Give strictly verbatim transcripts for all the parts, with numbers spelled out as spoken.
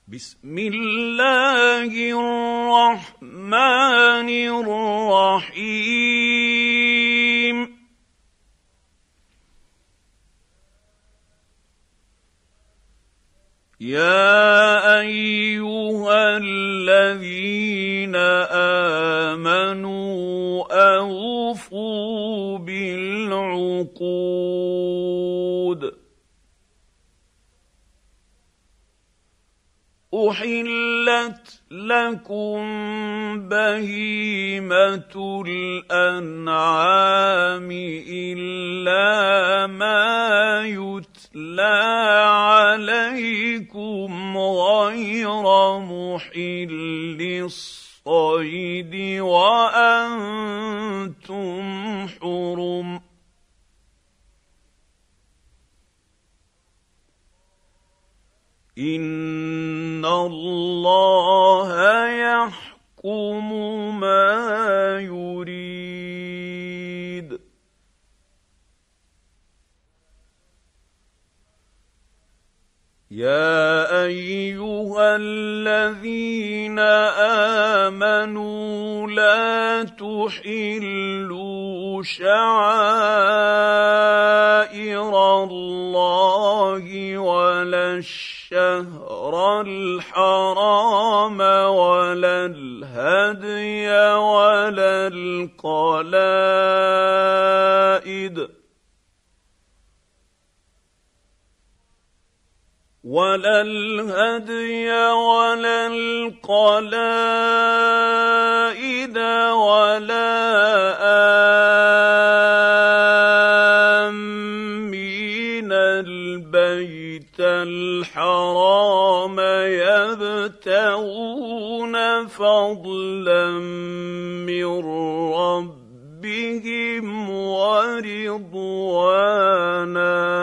بسم الله الرحمن الرحيم يا أيها الذين آمنوا أوفوا بالعقود أحلت لكم بهيمة الأنعام إلا ما يتلى عليكم غير محل الصيد وأنتم حرم إن الله يحكم ما يريد يا أيها الذين آمنوا لا تحلوا شعائر الله ولا الشهر الحرام ولا الهدي ولا القلائد ولا الهدي ولا القلائد ولا آمين البيت الحرام يبتغون فضلا من ربهم ورضوانا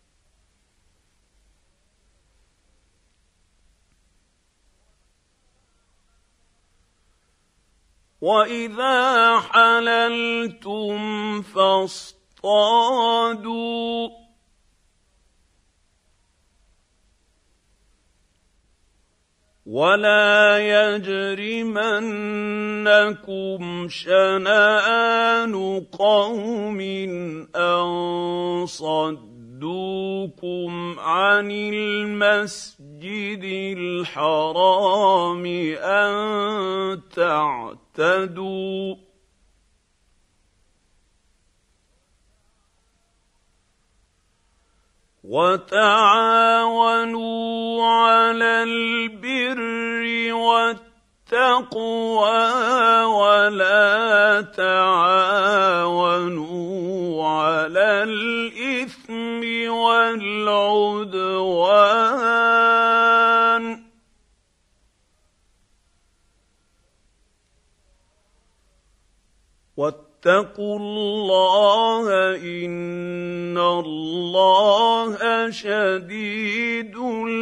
وإذا حللتم فاصطادوا ولا يجرمنكم شنآن قوم أن صدوكم عن المسجد الحرام أن تعتدوا وتعاونوا على البر والتقوى ولا تعاونوا على الإثم والعدوان واتقوا الله إن الله شديد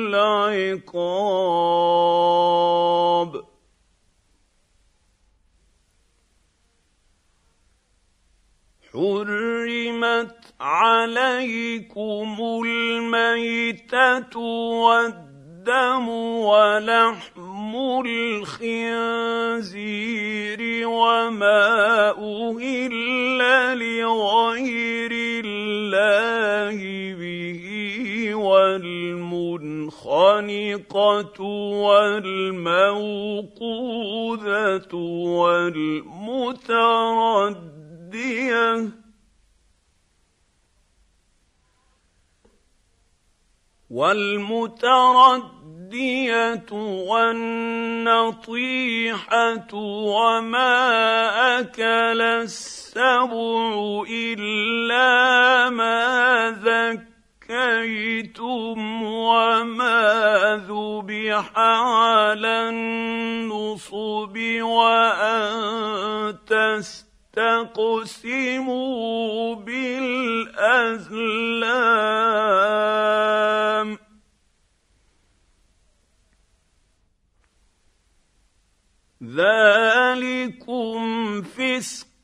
العقاب حرمت عليكم الميتة والدم ولحم الخنزير وما أهل لغير الله به والمنخنقة والموقوذة والمتردية والمتردية والنطيحة وما أكل السبع إلا ما ذكيتم وما ذبح على النصب وأن تستقسموا بالأزلام ذلكم فسق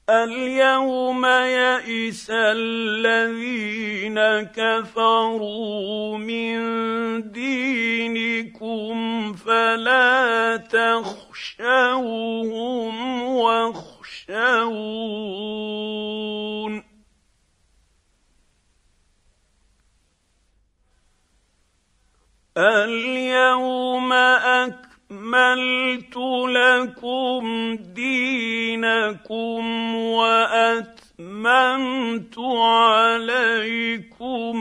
اليوم يئس الذين كفروا من دينكم فلا تخشوهم واخشون اليوم أكملت لكم دينكم وأتممت عليكم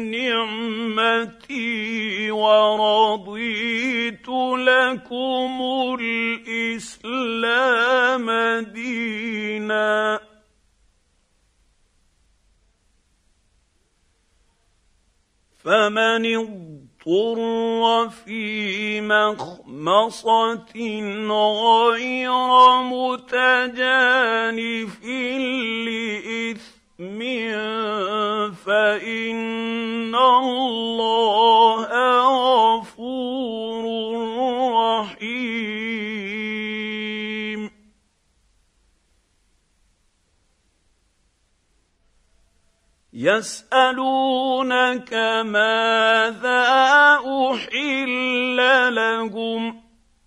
نعمتي ورضيت لكم الإسلام دينا فمن اضطر في مخمصة غير متجانف لإثم فإن الله غفور رحيم يسألونك ماذا أحل لهم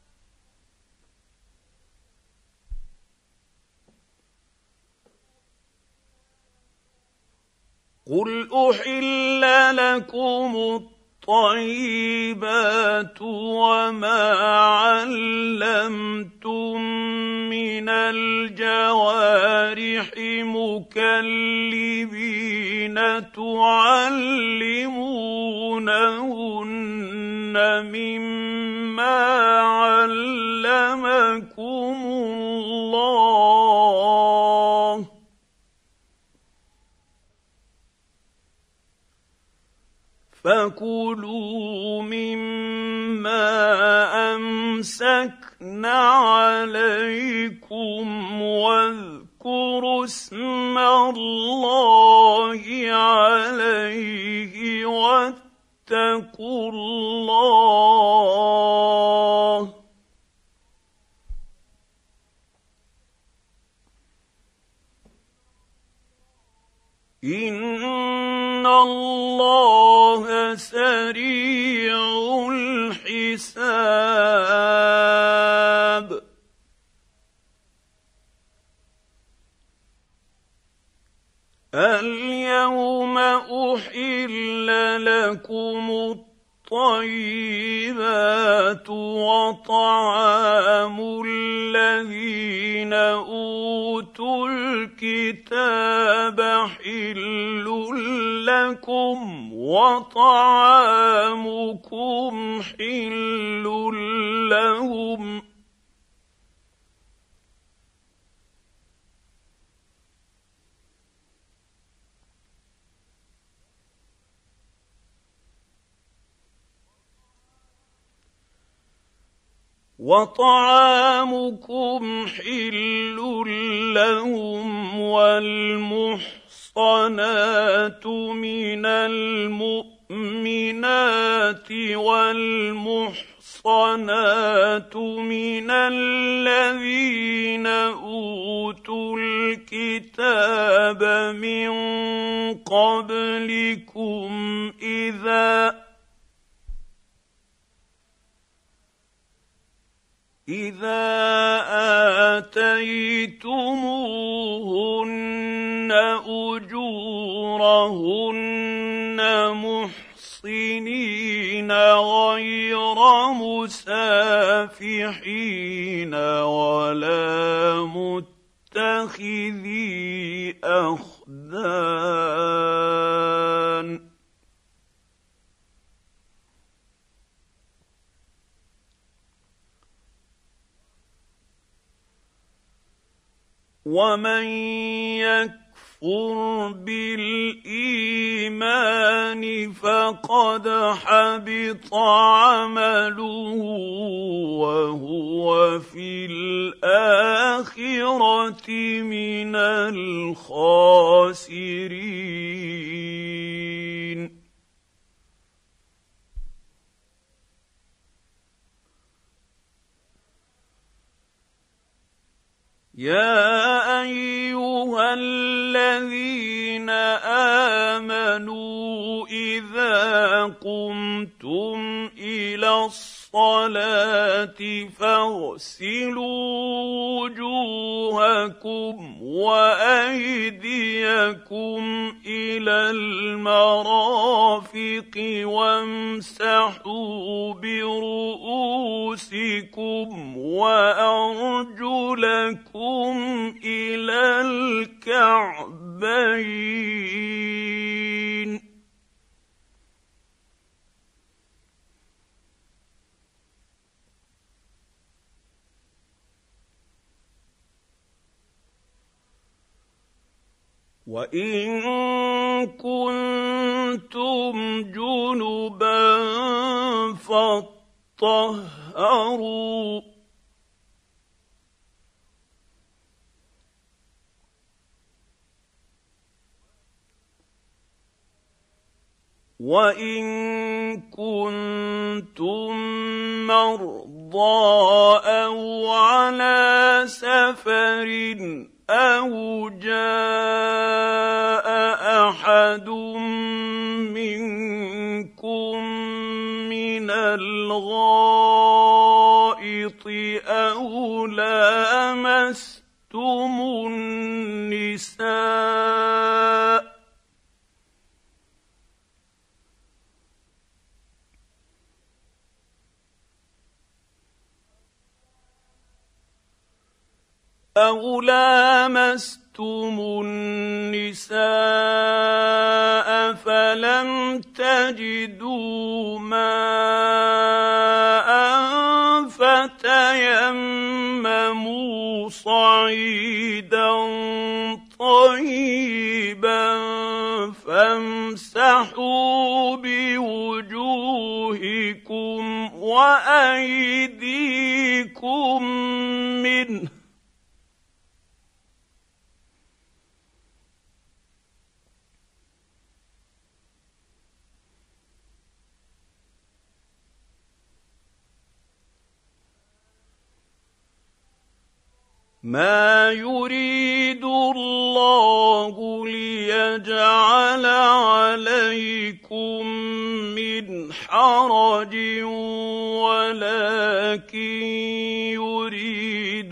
قل أحل لكم الطيبات وما علمتم من الجوارح مكلبين تعلمونهن مما علمكم الله فكلوا مما أمسكنا عليكم واذكروا اسم الله عليه واتقوا الله إن الله سريع الحساب اليوم أحل لكم الطيبات وطعام الذين أوتوا الكتاب حل لكم وطعامكم حل لهم وطعامكم حل لهم والمحصنات من المؤمنات والمحصنات من الذين أوتوا الكتاب من قبلكم إذا إذا آتيتموهن أجورهن محصنين غير مسافحين ولا متخذي أخدان ومن يكفر بالإيمان فقد حبط عمله وهو في الآخرة من الخاسرين يا أيها الذين آمنوا إذا قمتم إلى الصلاة فاغسلوا وجوهكم وأيديكم إلى المرافق وامسحوا برؤوسكم وأرجلكم إلى الكعبين. وإن كنتم جنبا فاطهروا وإن كنتم مرضى أو على سفر أو جاء أحد منكم من الغائط أو لامستم النساء أو لامستم النساء فلم تجدوا ماء فتيمموا صعيدا طيبا فامسحوا بوجوهكم وأيديكم منه ما يريد الله ليجعل عليكم من حرج ولكن يريد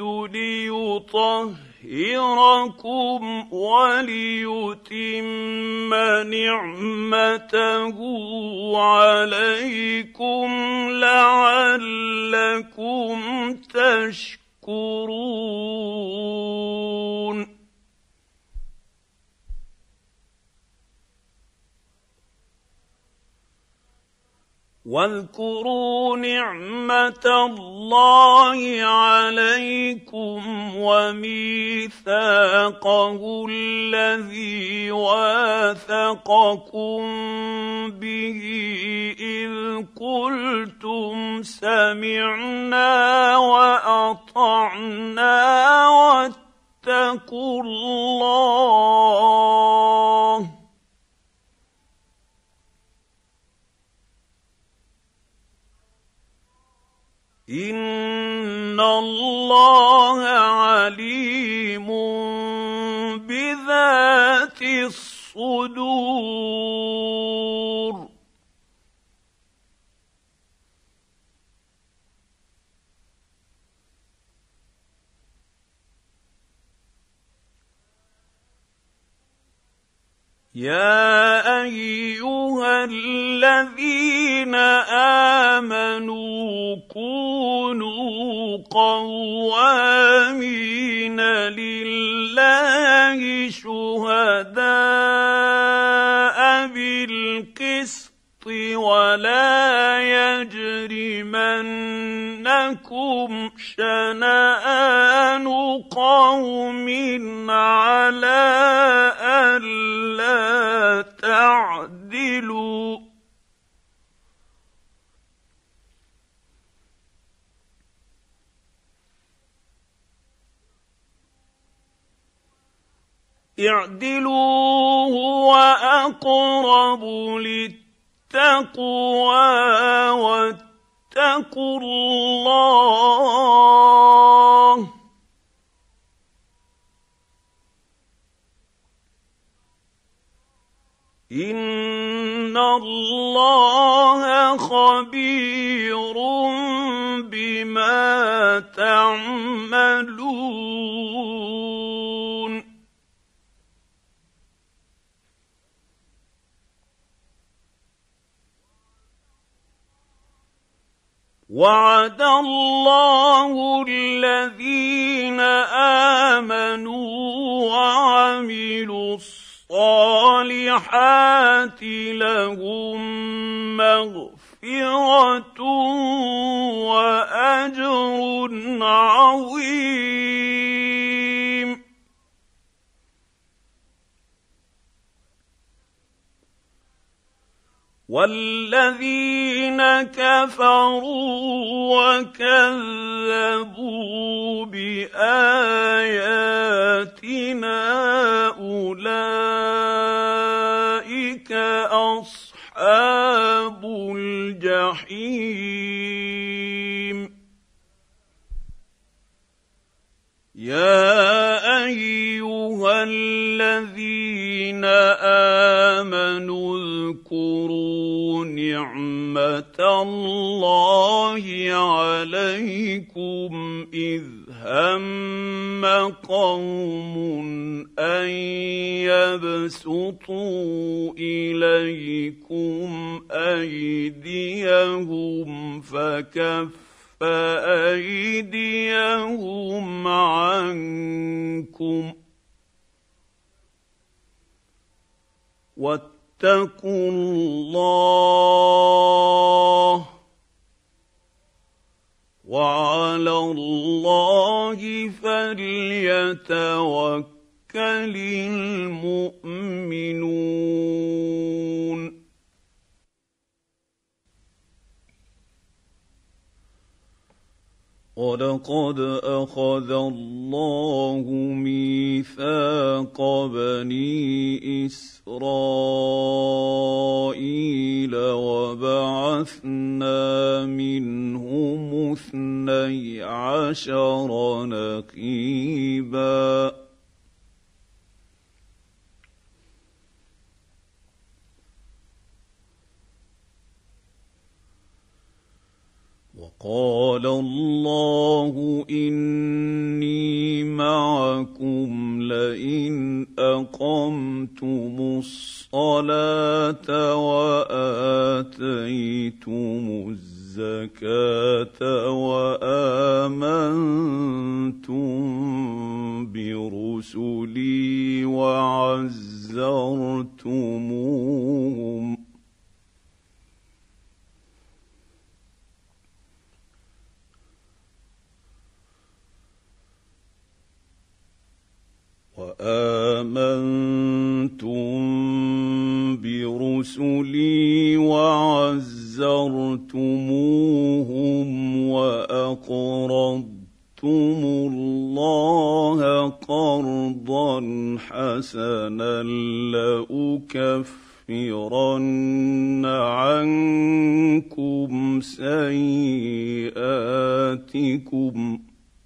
ليطهركم وليتم نعمته عليكم لعلكم تشكرون يشكرون. واذكروا نعمة الله عليكم وميثاقه الذي واثقكم به إذ قلتم سمعنا وأطعنا واتقوا الله إن الله عليم بذات الصدور. يا أيها الذين آمنوا كونوا قوامين لله شهداء بالقسط ولا يجرمنكم شنآن قوم على ألا تعدلوا اعدلوا هو أقرب للتقوى واتقوا الله إِنَّ اللَّهَ خَبِيرٌ بِمَا تَعْمَلُونَ وَعَدَ اللَّهُ الَّذِينَ آمَنُوا وَعَمِلُوا الصَّالِحَاتِ لَهُم مَّغْفِرَةٌ وَأَجْرٌ عَظِيمٌ وَالَّذِينَ كَفَرُوا وَكَذَّبُوا بِآيَاتِنَا أُولَٰئِكَ أَصْحَابُ الْجَحِيمِ يَا أَيُّهَا الَّذِينَ آمَنُوا اذْكُرُوا نِعْمَةَ اللَّهِ عَلَيْكُمْ إِذْ هَمَّ قَوْمٌ أَن يَبْسُطُوا إِلَيْكُمْ أَيْدِيَهُمْ فَكَفَّ أَيْدِيَهُمْ عَنكُمْ وَاتَّقُوا اللَّهَ وَعَلَى اللَّهِ فَلْيَتَوَكَّلِ الْمُؤْمِنُونَ وَلَقَدْ أَخَذَ اللَّهُ مِيثَاقَ بَنِي إِسْرَائِيلَ وَبَعَثْنَا مِنْهُمُ اثْنَيْ عَشَرَ نَقِيبًا وَقَالَ اللَّهُ إِنِّي مَعَكُمْ لَئِنْ أَقَمْتُمُ الصَّلَاةَ وَآتَيْتُمُ الزَّكَاةَ وَآمَنتُم بِرُسُلِي وَعَزَّرْتُمُوهُمْ وَآمَنتُم بِرُسُلِي وَعَزَّرْتُمُوهُمْ وَأَقْرَضْتُمُ اللَّهَ قَرْضًا حَسَنًا لَّأُكَفِّرَنَّ عَنكُمْ سَيِّئَاتِكُمْ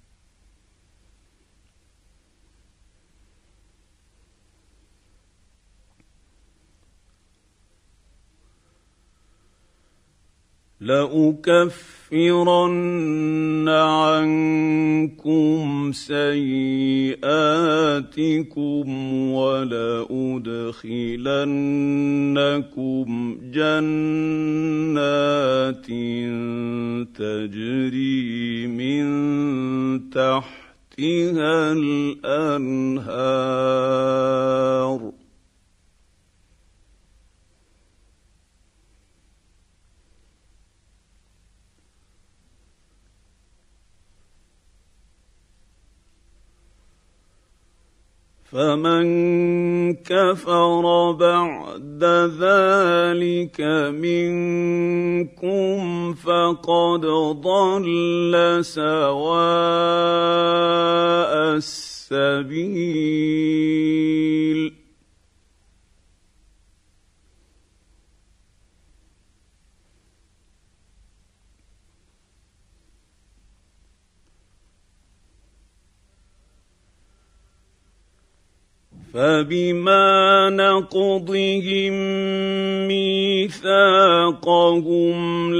لَأُكَفِّرَنَّ عَنكُمْ سَيِّئَاتِكُمْ وَلَأُدْخِلَنَّكُمْ جَنَّاتٍ تَجْرِي مِن تَحْتِهَا الْأَنْهَارُ فَمَن كَفَرَ بَعْدَ ذَلِكَ مِنكُمْ فَقَدْ ضَلَّ سَوَاءَ السَّبِيلِ فبما نقضهم ميثاقهم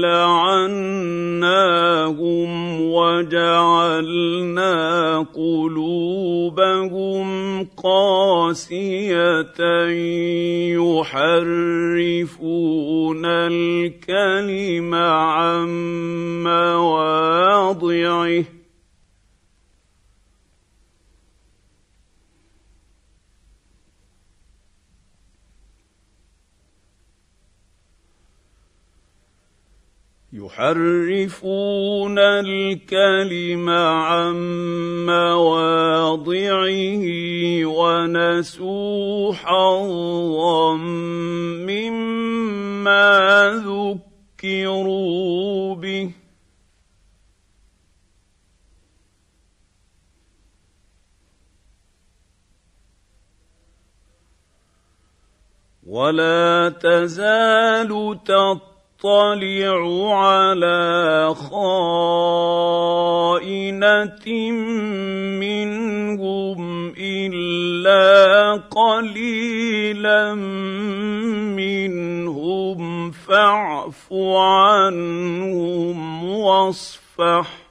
لعناهم وجعلنا قلوبهم قاسية يحرفون الكلم عن مواضعه يحرفون الكلم عن مواضعه ونسوا حظا مما ذكروا به ولا تزال تطلع اطلع على خائنة منهم إلا قليلا منهم فاعف عنهم واصفح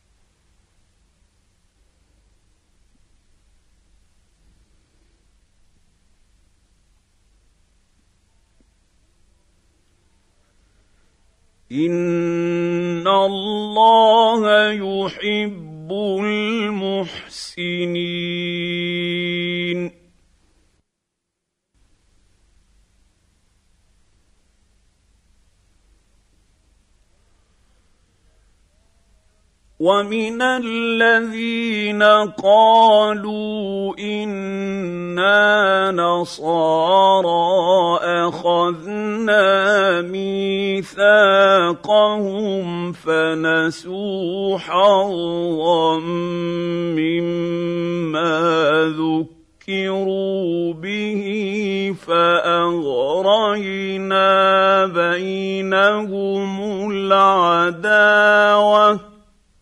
إن الله يحب المحسنين ومن الذين قالوا إنا نصارى أخذنا ميثاقهم فنسوا حظا مما ذكروا به فأغرينا بينهم العداوة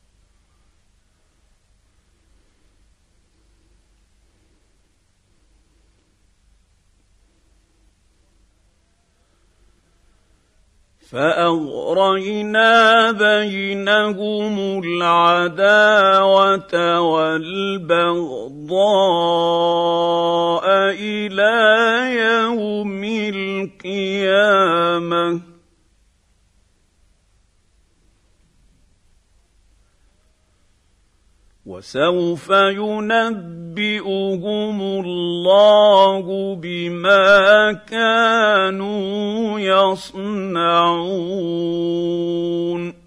فأغرينا بينهم العداوة والبغضاء إلى يوم القيامة وسوف ينبئهم الله بما كانوا يصنعون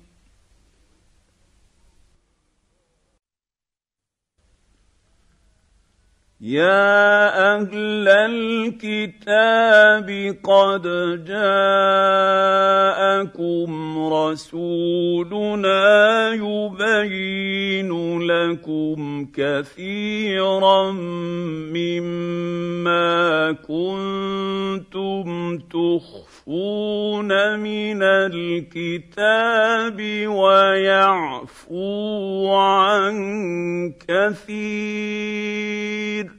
يا أهل الكتاب قد جاءكم رسولنا يبين لكم كثيرا مما كنتم تخفون من الكتاب ويعفو عن كثير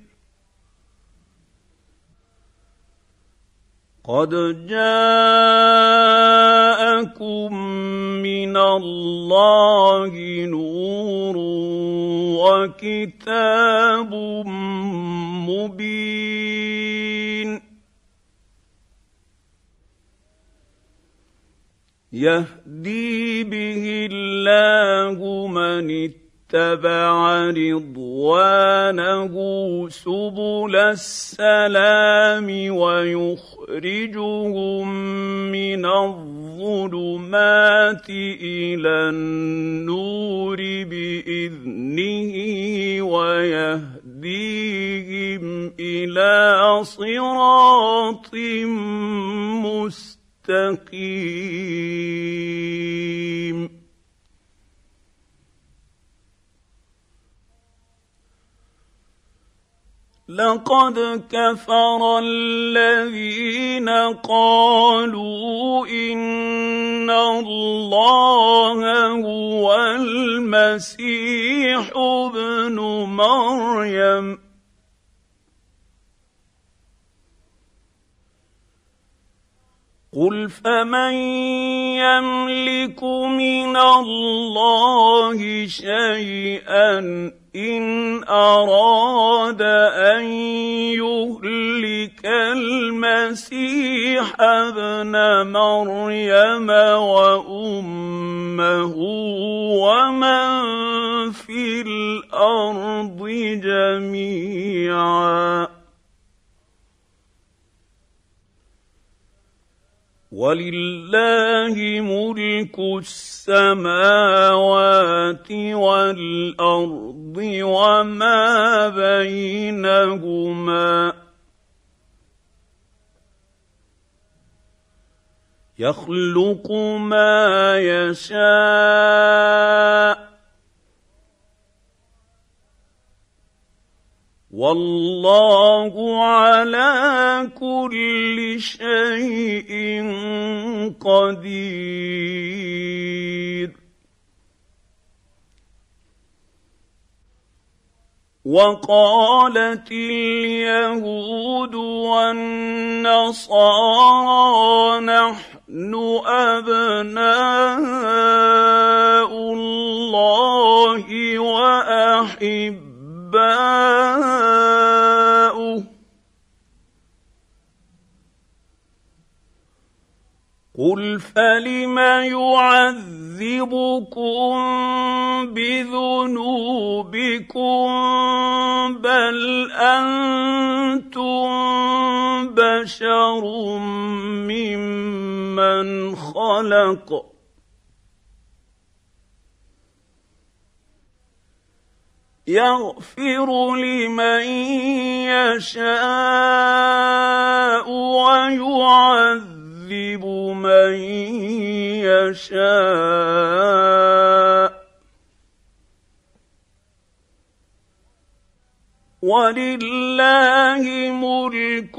قد جاءكم من الله نور وكتاب مبين يهدي به الله من اتبع رضوانه سبل السلام ويخرجهم من الظلمات إلى النور بإذنه ويهديهم إلى صراط مستقيم لقد كفر الذين قالوا إن الله هو المسيح ابن مريم قل فمن يملك من الله شيئا إن أراد أن يهلك المسيح ابن مريم وأمه ومن في الأرض جميعا ولله ملك السماوات والأرض وما بينهما يخلق ما يشاء والله على كل شيء قدير وقالت اليهود والنصارى نحن أبناء الله وأحباؤه قل فلم يعذبكم بذنوبكم بل أنتم بشر ممن خلق يغفر لمن يشاء ويعذب من يشاء ولله ملك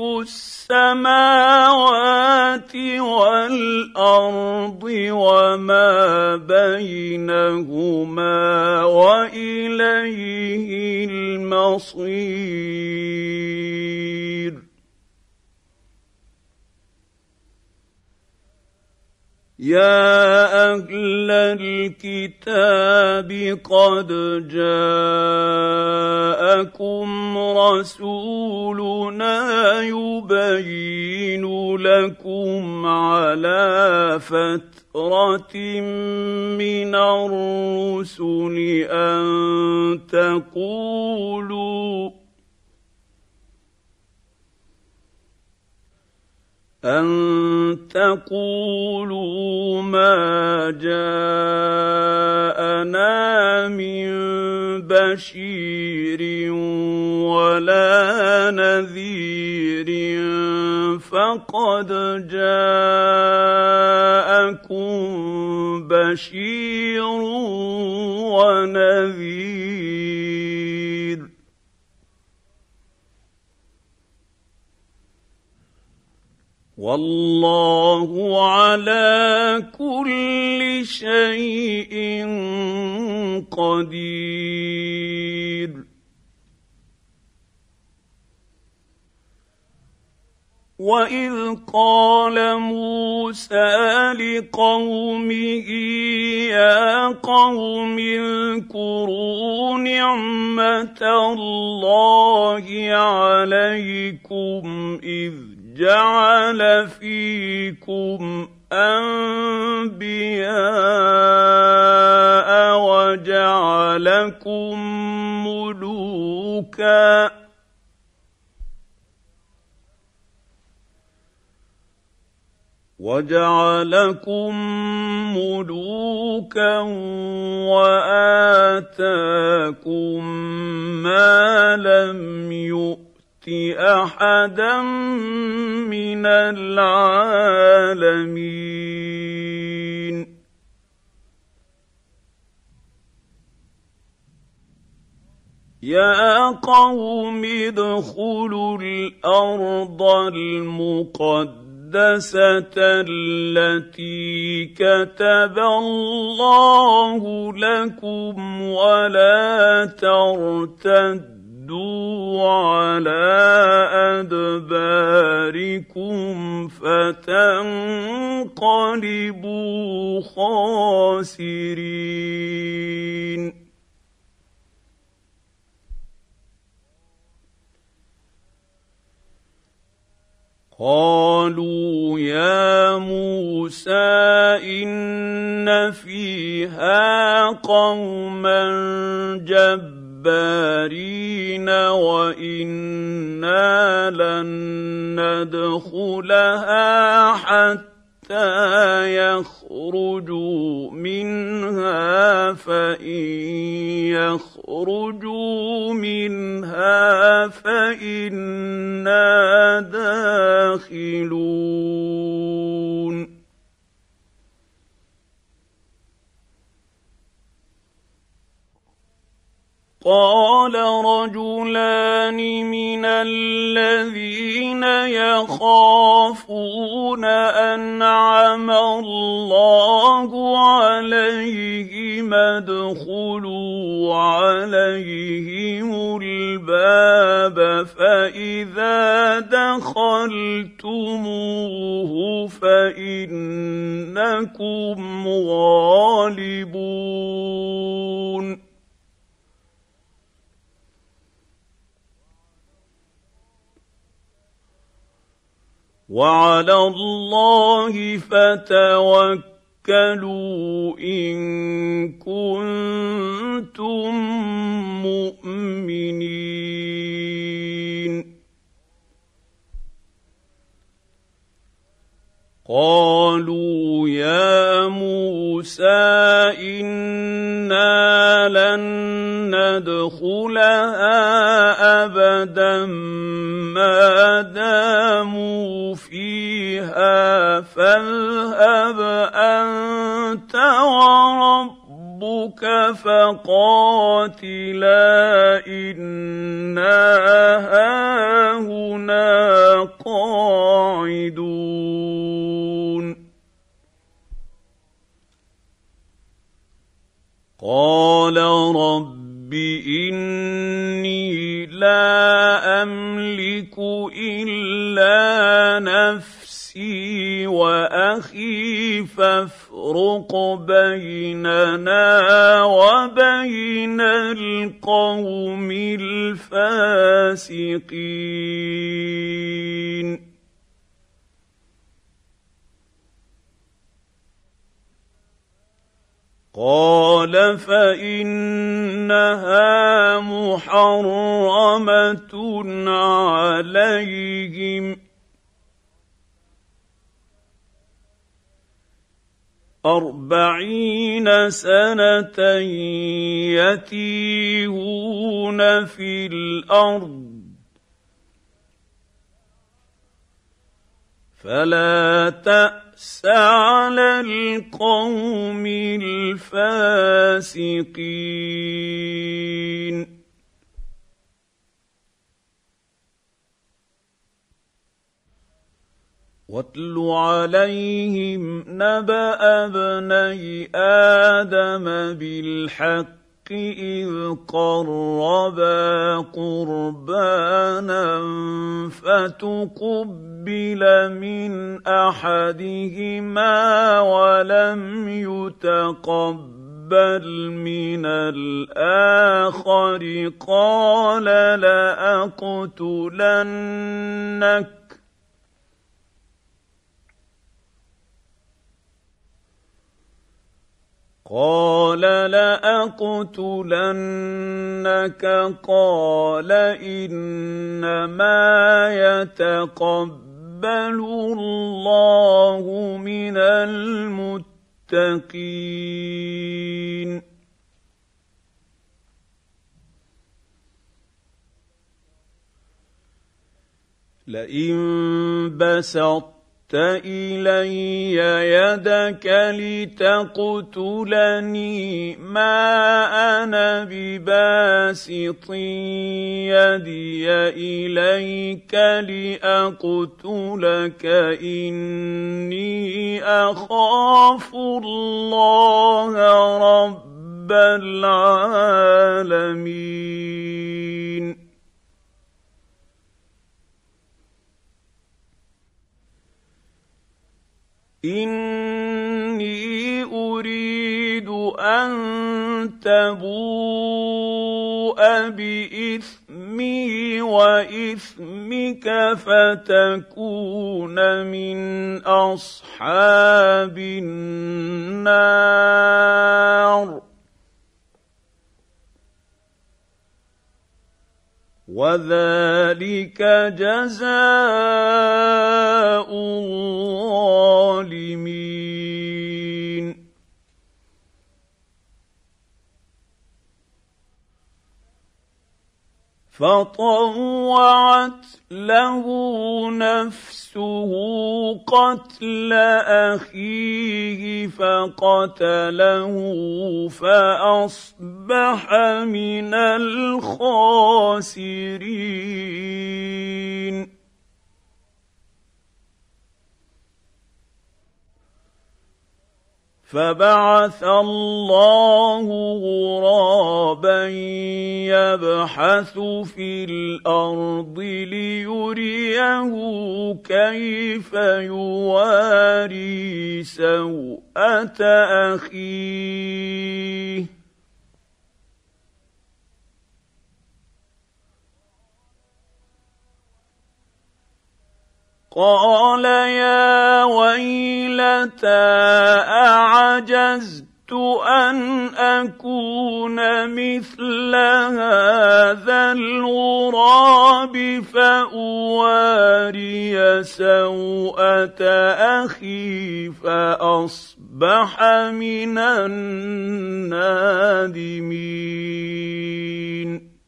السماوات والأرض وما بينهما وإليه المصير يا أهل الكتاب قد جاءكم رسولنا يبين لكم على فترة من الرسل أن تقولوا أن تقولوا ما جاءنا من بشير ولا نذير فقد جاءكم بشير ونذير والله على كل شيء قدير وإذ قال موسى لقومه يا قوم اذكروا نعمة الله عليكم إذ جعل فيكم أنبياء وجعلكم ملوكا وجعلكم ملوكا وآتاكم ما لم يؤت أحدا من العالمين يا قوم ادخلوا الأرض المقدسة التي كتب الله لكم ولا ترتدوا فَارْتَدُّوا عَلَىٰ أَدْبَارِكُمْ فَتَنقَلِبُوا خَاسِرِينَ قَالُوا يَا مُوسَىٰ إِنَّ فِيهَا قَوْمًا جَبَّارِينَ وَإِنَّا لَن نَّدْخُلَهَا حَتَّىٰ يَخْرُجُوا مِنْهَا فَإِن يَخْرُجُوا مِنْهَا فَإِنَّا دَاخِلُونَ قَالَ رَجُلَانِ مِنَ الَّذِينَ يَخَافُونَ أَنْعَمَ اللَّهُ عَلَيْهِمْ ادْخُلُوا عَلَيْهِمُ الْبَابَ فَإِذَا دَخَلْتُمُوهُ فَإِنَّكُمْ غَالِبُونَ وَعَلَى اللَّهِ فَتَوَكَّلُوا إِن كُنتُم مُّؤْمِنِينَ قَالُوا يَا مُوسَىٰ إِنَّا لَن نَّدْخُلَهَا أَبَدًا مَّا دَامُوا فِيهَا فَاذْهَبْ أَنتَ وَرَبُّكَ فَقَاتِلَا إِنَّا هَاهُنَا قَاعِدُونَ قَالَ رَبِّ إِنِّي لَا أَمْلِكُ إِلَّا نَفْسِي وَأَخِي فَافْرُقْ بَيْنَنَا وَبَيْنَ الْقَوْمِ الْفَاسِقِينَ قَالَ فَإِنَّهَا مُحَرَّمَةٌ عَلَيْهِمْ أَرْبَعِينَ سَنَةً يَتِيهُونَ فِي الْأَرْضِ فَلَا تَأْسَ عَلَى الْقَوْمِ الْفَاسِقِينَ وَاتْلُ عَلَيْهِمْ نَبَأَ ابْنَيْ آدَمَ بِالْحَقِّ إِذْ قَرَّبَا قُرْبَانًا فَتُقُبِّلَ مِنْ أَحَدِهِمَا وَلَمْ يُتَقَبَّلْ مِنَ الْآخَرِ قَالَ لَأَقْتُلَنَّكَ قَالَ لَأَقْتُلَنَّكَ قَالَ إِنَّمَا يَتَقَبَّلُ اللَّهُ مِنَ الْمُتَّقِينَ لَئِن بَسَطتَ إِلَيَّ يَدَكَ لِتَقْتُلَنِي مَا أَنَا بِبَاسِطٍ يَدِيَ إِلَيْكَ لِأَقْتُلَكَ إِنِّي أَخَافُ اللَّهَ رَبَّ الْعَالَمِينَ إني أريد أن تبوء بإثمي وإثمك فتكون من أصحاب النار وذلك جزاء الظالمين. فطوعت له نفسه قتل أخيه فقتله فأصبح من الخاسرين. فبعث الله غرابا يبحث في الأرض ليريه كيف يواري سوءة أخيه قال يا ويلتى أعجزت أن أكون مثل هذا الغراب فأواري سوءة أخي فأصبح من النادمين.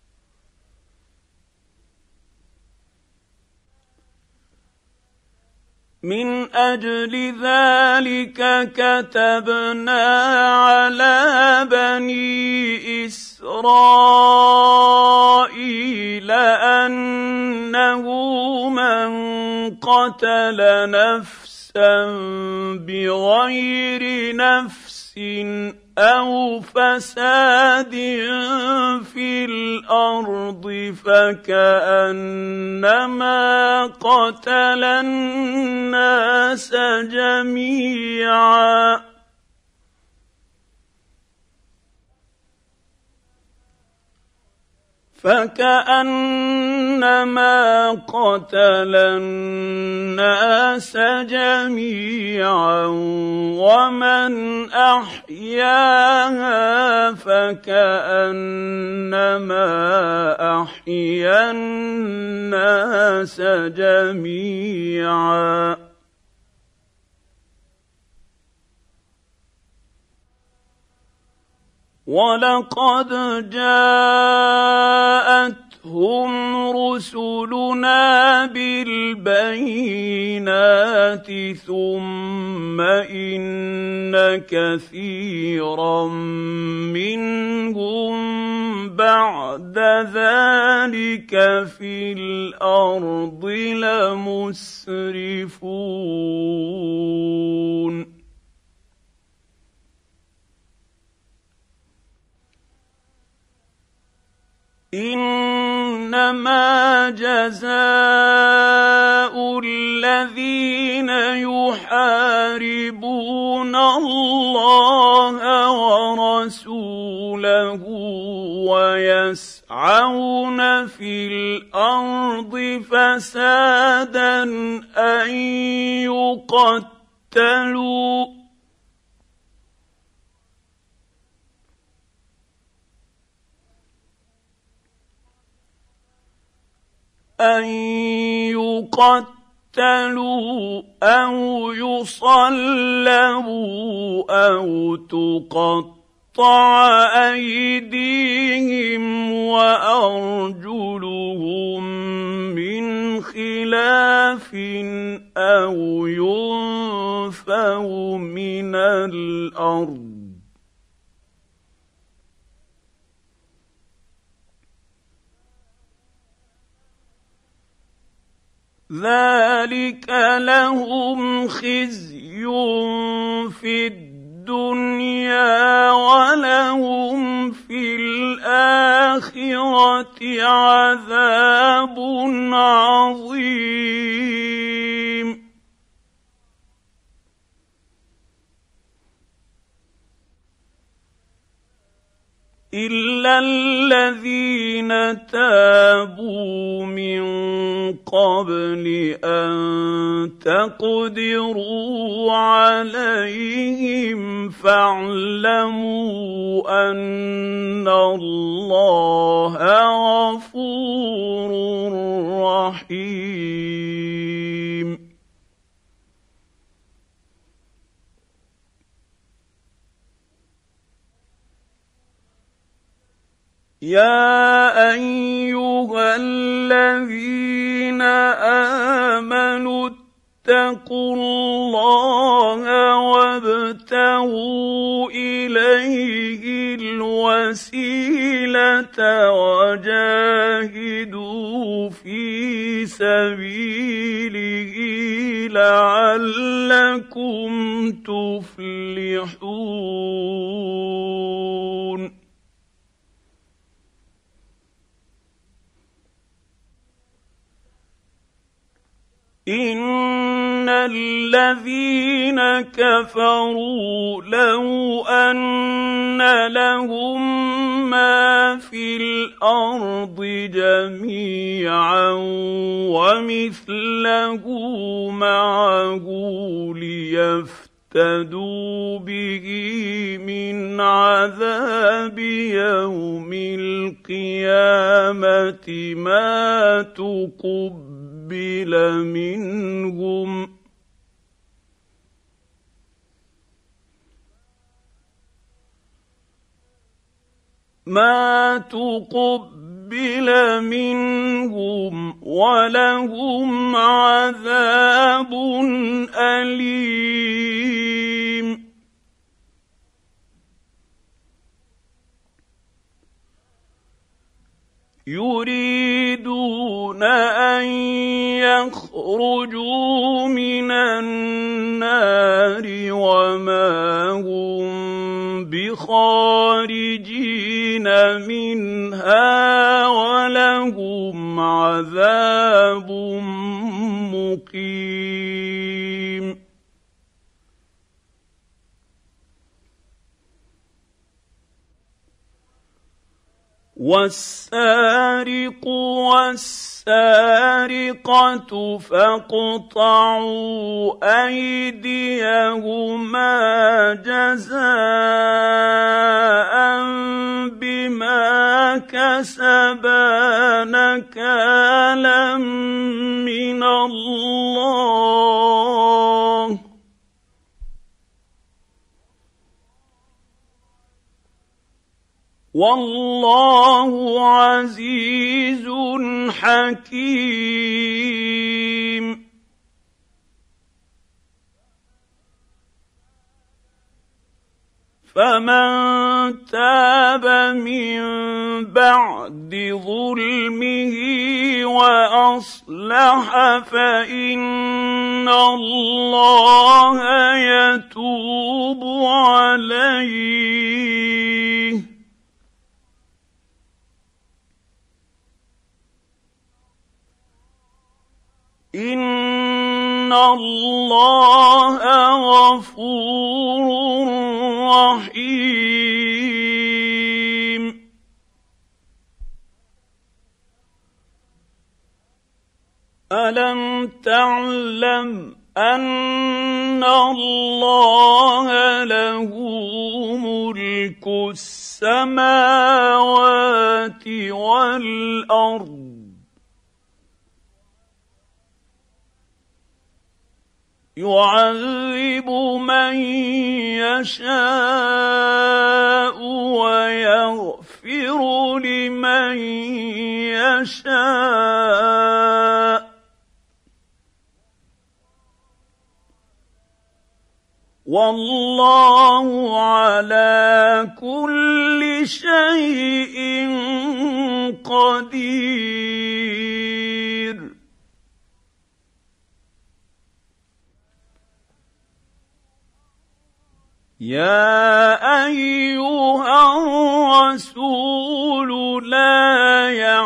من أجل ذلك كتبنا على بني إسرائيل أنه من قتل نفسا بغير نفس أو فساد في الأرض فكأنما قتل الناس جميعا فكأنما قتل الناس جميعا ومن أحياها فكأنما أحيا الناس جميعا. ولقد جاءتهم رسلنا بالبينات ثم إن كثيرا منهم بعد ذلك في الأرض لمسرفون. إنما جزاء الذين يحاربون الله ورسوله ويسعون في الأرض فسادا أن يقتلوا أن يقتلوا أو يصلبوا أو تقطع أيديهم وأرجلهم من خلاف أو ينفوا من الأرض ذلك لهم خزي في الدنيا ولهم في الآخرة عذاب عظيم. إلا الذين تابوا من قبل أن تقدروا عليهم فاعلموا أن الله غفور رحيم. يا أيها الذين آمنوا اتقوا الله وابتغوا إليه الوسيلة وجاهدوا في سبيله لعلكم تفلحون. إن الذين كفروا لو أن لهم ما في الأرض جميعا ومثله معه ليفتدوا به من عذاب يوم القيامة ما تقبل منهم ما تقبل منهم ولهم عذاب أليم. يريدون أن يخرجوا من النار وما هم بخارجين منها ولهم عذاب مقيم. والسارق والسارقة فاقطعوا أيديهما جزاء بما كسبا نكالا من الله والله عزيز حكيم. فمن تاب من بعد ظلمه وأصلح فإن الله يتوب عليه إن الله غفور رحيم. ألم تعلم أن الله له ملك السماوات والأرض يعذب من يشاء ويغفر لمن يشاء والله على كل شيء قدير. يا أيها الرسول لا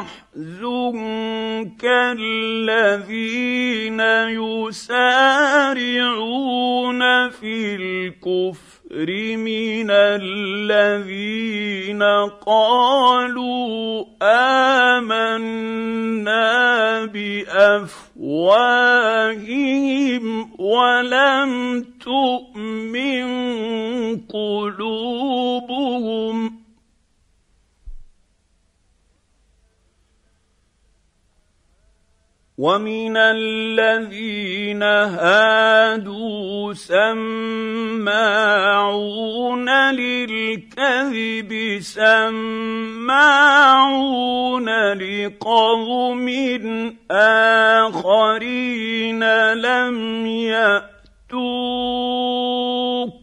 يحزنك الذين يسارعون في الكفر الكفر من الذين قالوا آمنا بأفواههم ولم تؤمن قلوبهم ومن الذين هادوا سماعون للكذب سماعون لقوم آخرين لم يأتوك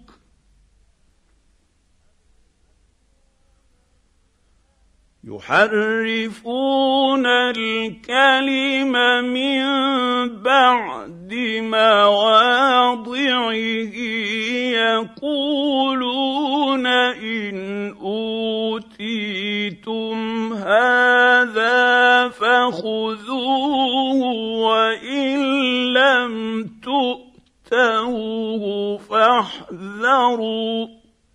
يحرفون الكلم من بعد مواضعه يقولون إن أوتيتم هذا فخذوه وإن لم تؤتوه فاحذروا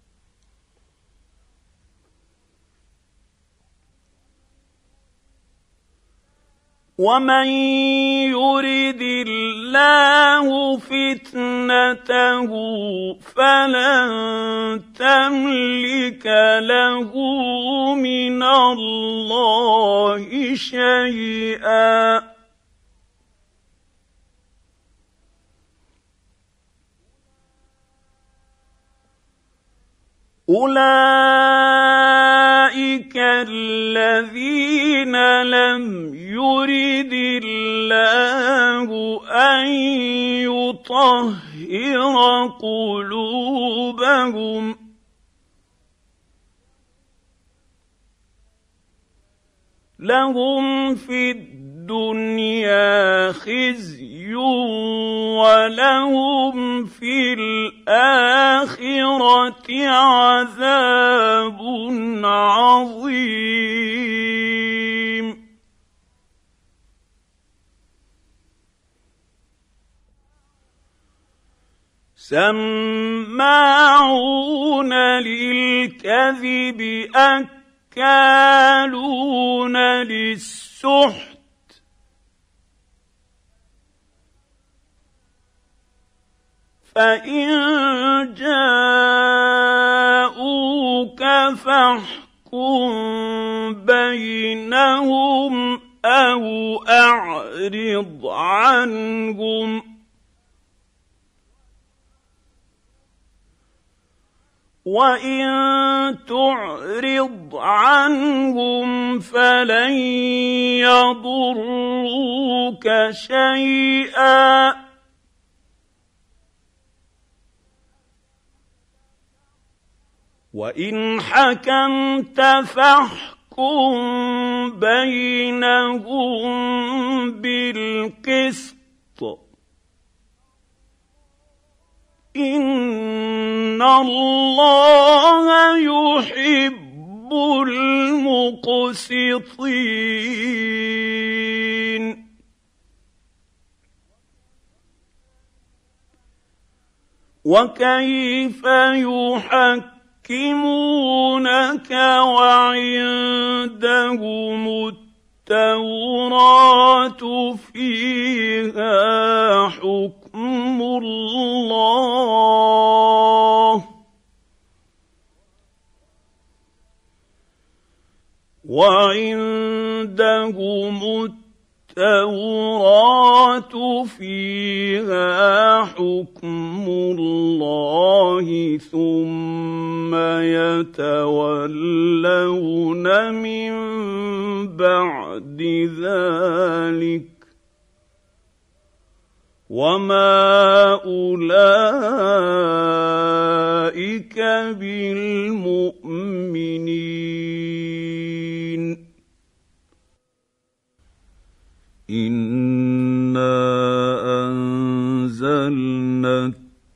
ومن يرد الله فتنته فلن تملك له من الله شيئا أولئك الذين لم يرد الله أن يطهر قلوبهم لهم في الدنيا خزي ولهم في الآخرة عذاب عظيم سماعون للكذب أكالون للسحت فإن جاءوك فاحكم بينهم أو أعرض عنهم وإن تعرض عنهم فلن يضروك شيئا وإن حكمت فاحكم بينهم بالقسط إن الله يحب المقسطين وكيف يحكمونك وعندهم التوراة فيها حكم الله وعندهم التوراة فيها حكم الله ثم يتولون من بعد ذلك وما أولئك بالمؤمنين إنا أنزلنا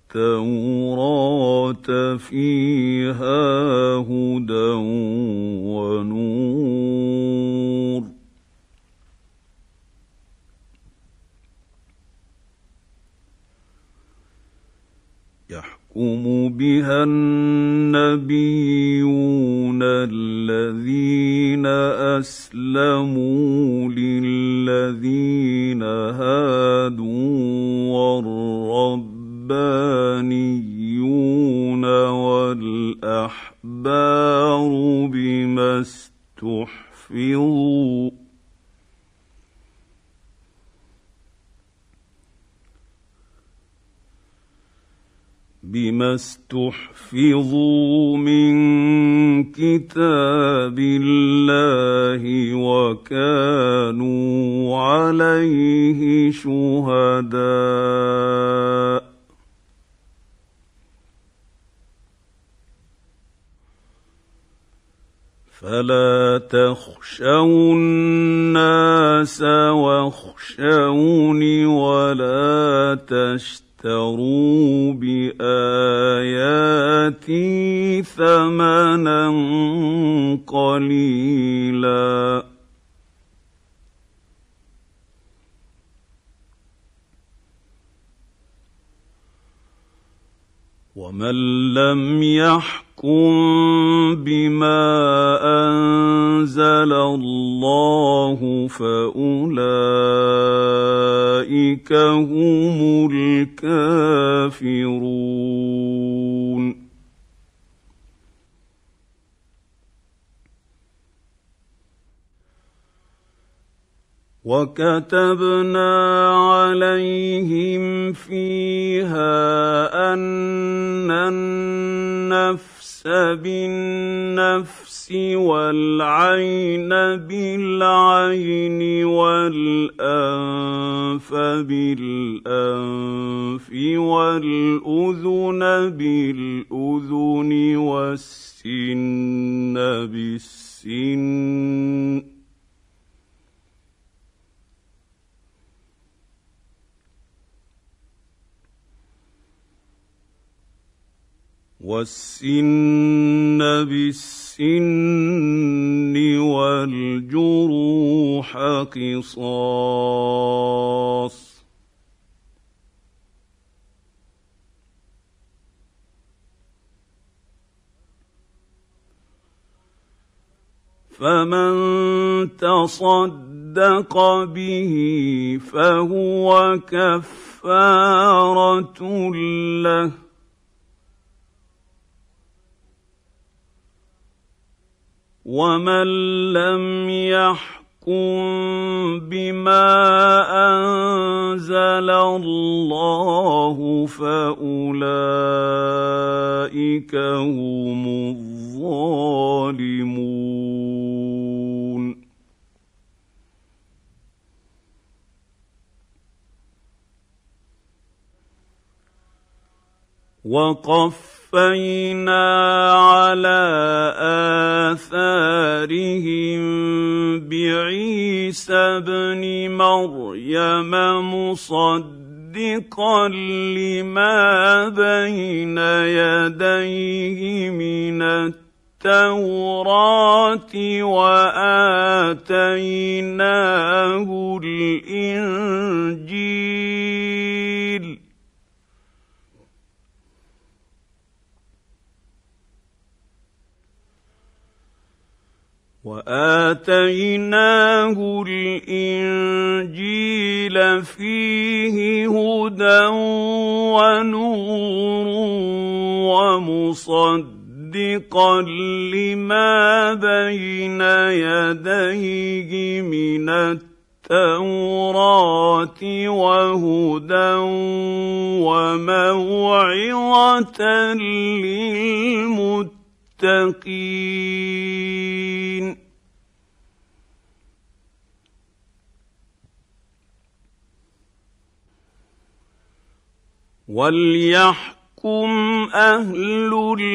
التوراة فيها هدى ونور يحكم بها النبيون الذين أسلموا للذين هادوا والربانيون والأحبار بما استحفظوا بما استحفظوا من كتاب الله وكانوا عليه شهداء فلا تخشوا الناس واخشوني ولا تشتروا اشتروا بآياتي ثمنا قليلا ومن لم يحكم بما أنزل الله فأولئك هم الكافرون وكتبنا عليهم فيها أن النفس بالنفس والعين بالعين والأنف بالأنف والأذن بالأذن والسن بالسن والسن بالسن والجروح قصاص فمن تصدق به فهو كفارة له ومن لم يحكم بما أنزل الله فأولئك هم الظالمون وقفينا على آثارهم بعيسى ابن مريم مصدقا لما بين يديه من التوراة وآتيناه الإنجيل وآتيناه الإنجيل فيه هدى ونور ومصدقا لما بين يديه من التوراة وهدى وموعظة للمتقين وليحكم أهل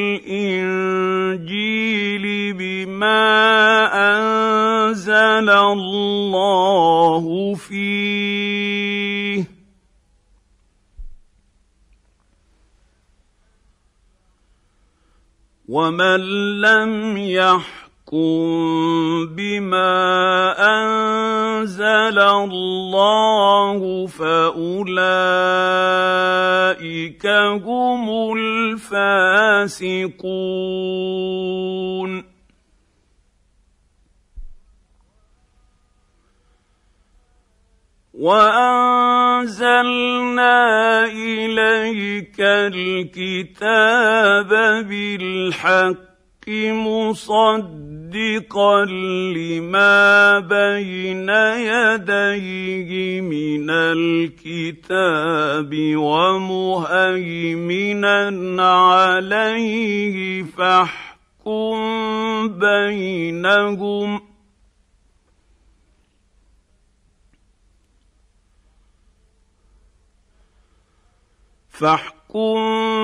الإنجيل بما أنزل الله فيه ومن لم يحكم بما أنزل الله فأولئك اولئك هم الفاسقون. وأنزلنا إليك الكتاب بالحق مصدقا لما بين يديه من الكتاب ومهيمنا عليه فاحكم بينهم فاحكم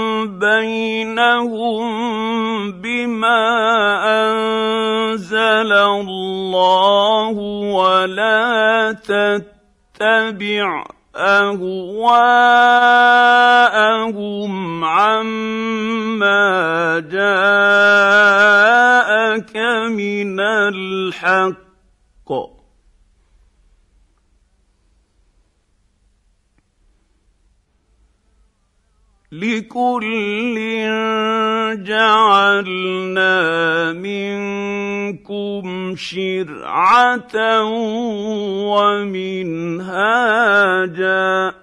بينهم بما أنزل الله ولا تتبع أهواءهم عما جاءك من الحق لكل جعلنا منكم شرعة ومنهاجا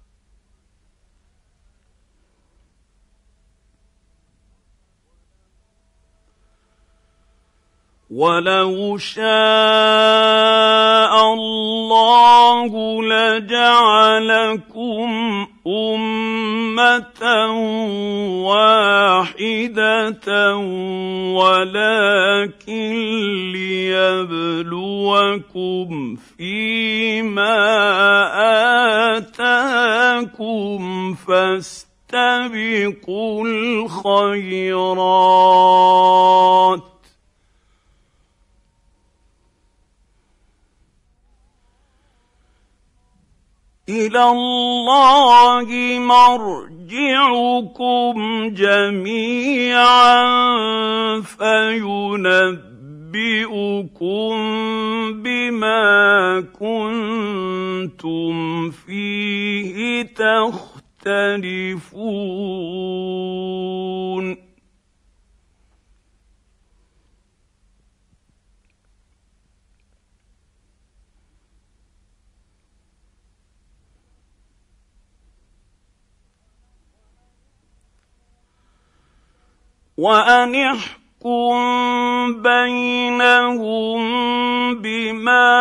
ولو شاء الله لجعلكم أمة واحدة ولكن ليبلوكم فيما آتاكم فاستبقوا الخيرات إلى الله مرجعكم جميعا فينبئكم بما كنتم فيه تختلفون. وأن احكم بينهم بما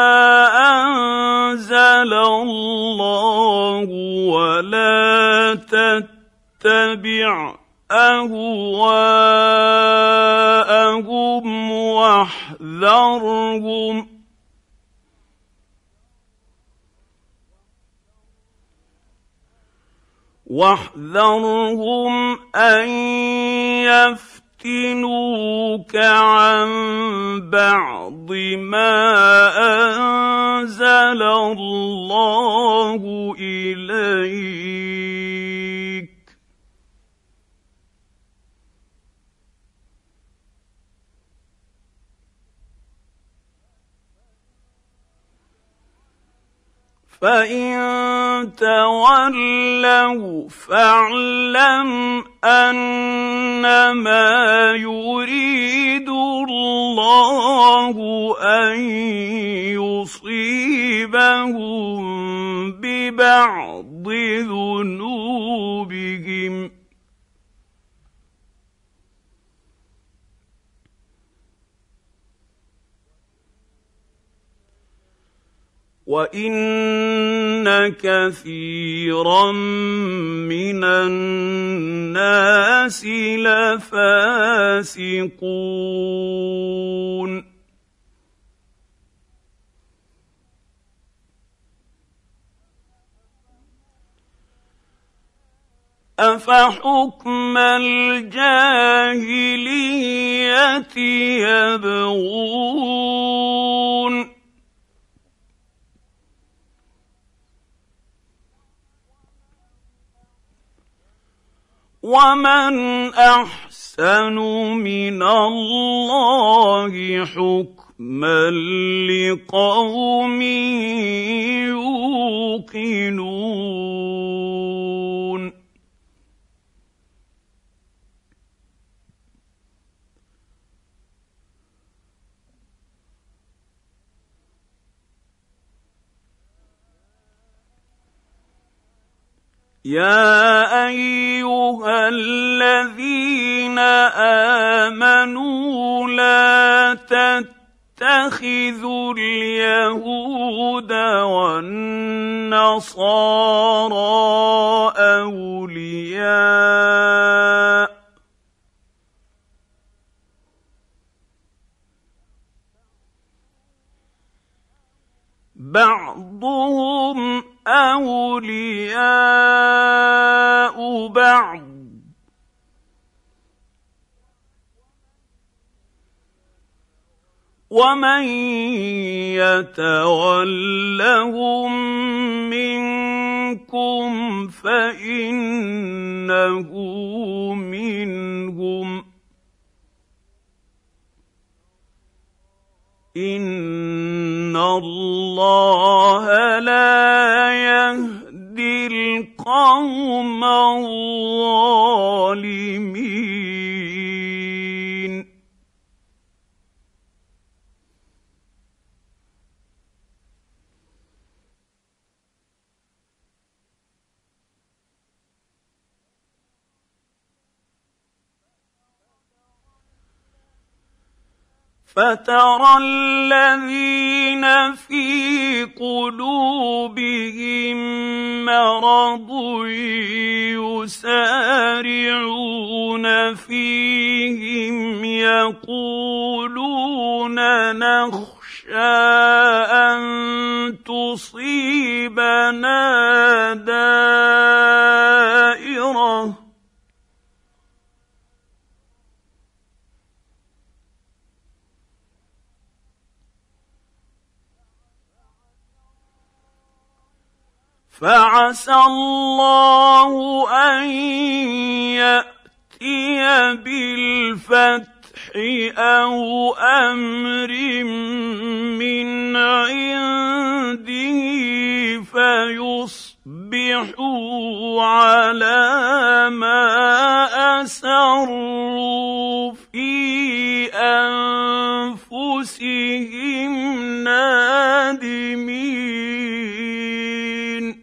أنزل الله ولا تتبع أهواءهم واحذرهم واحذرهم أن يفتنوك عن بعض ما أنزل الله إليك فإن تولوا فاعلم أنما يريد الله أن يصيبهم ببعض ذنوبهم وَإِنَّ كَثِيرًا مِنَ النَّاسِ لَفَاسِقُونَ أَفَحُكْمَ الْجَاهِلِيَّةِ يَبْغُونَ وَمَنْ أَحْسَنُ مِنَ اللَّهِ حُكْمًا لِقَوْمٍ يُوقِنُونَ يا ايها الذين امنوا لا تتخذوا اليهود والنصارى اولياء بعضهم اولياء بعض ومن يتولهم منكم فانه منهم ان الله لا يهدي القوم الظالمين فترى الذين في قلوبهم مرض يسارعون فيهم يقولون نخشى أن تصيبنا دائرة فعسى الله أن يأتي بالفتح أو أمر من عنده فيصبحوا على ما أسروا في أنفسهم نادمين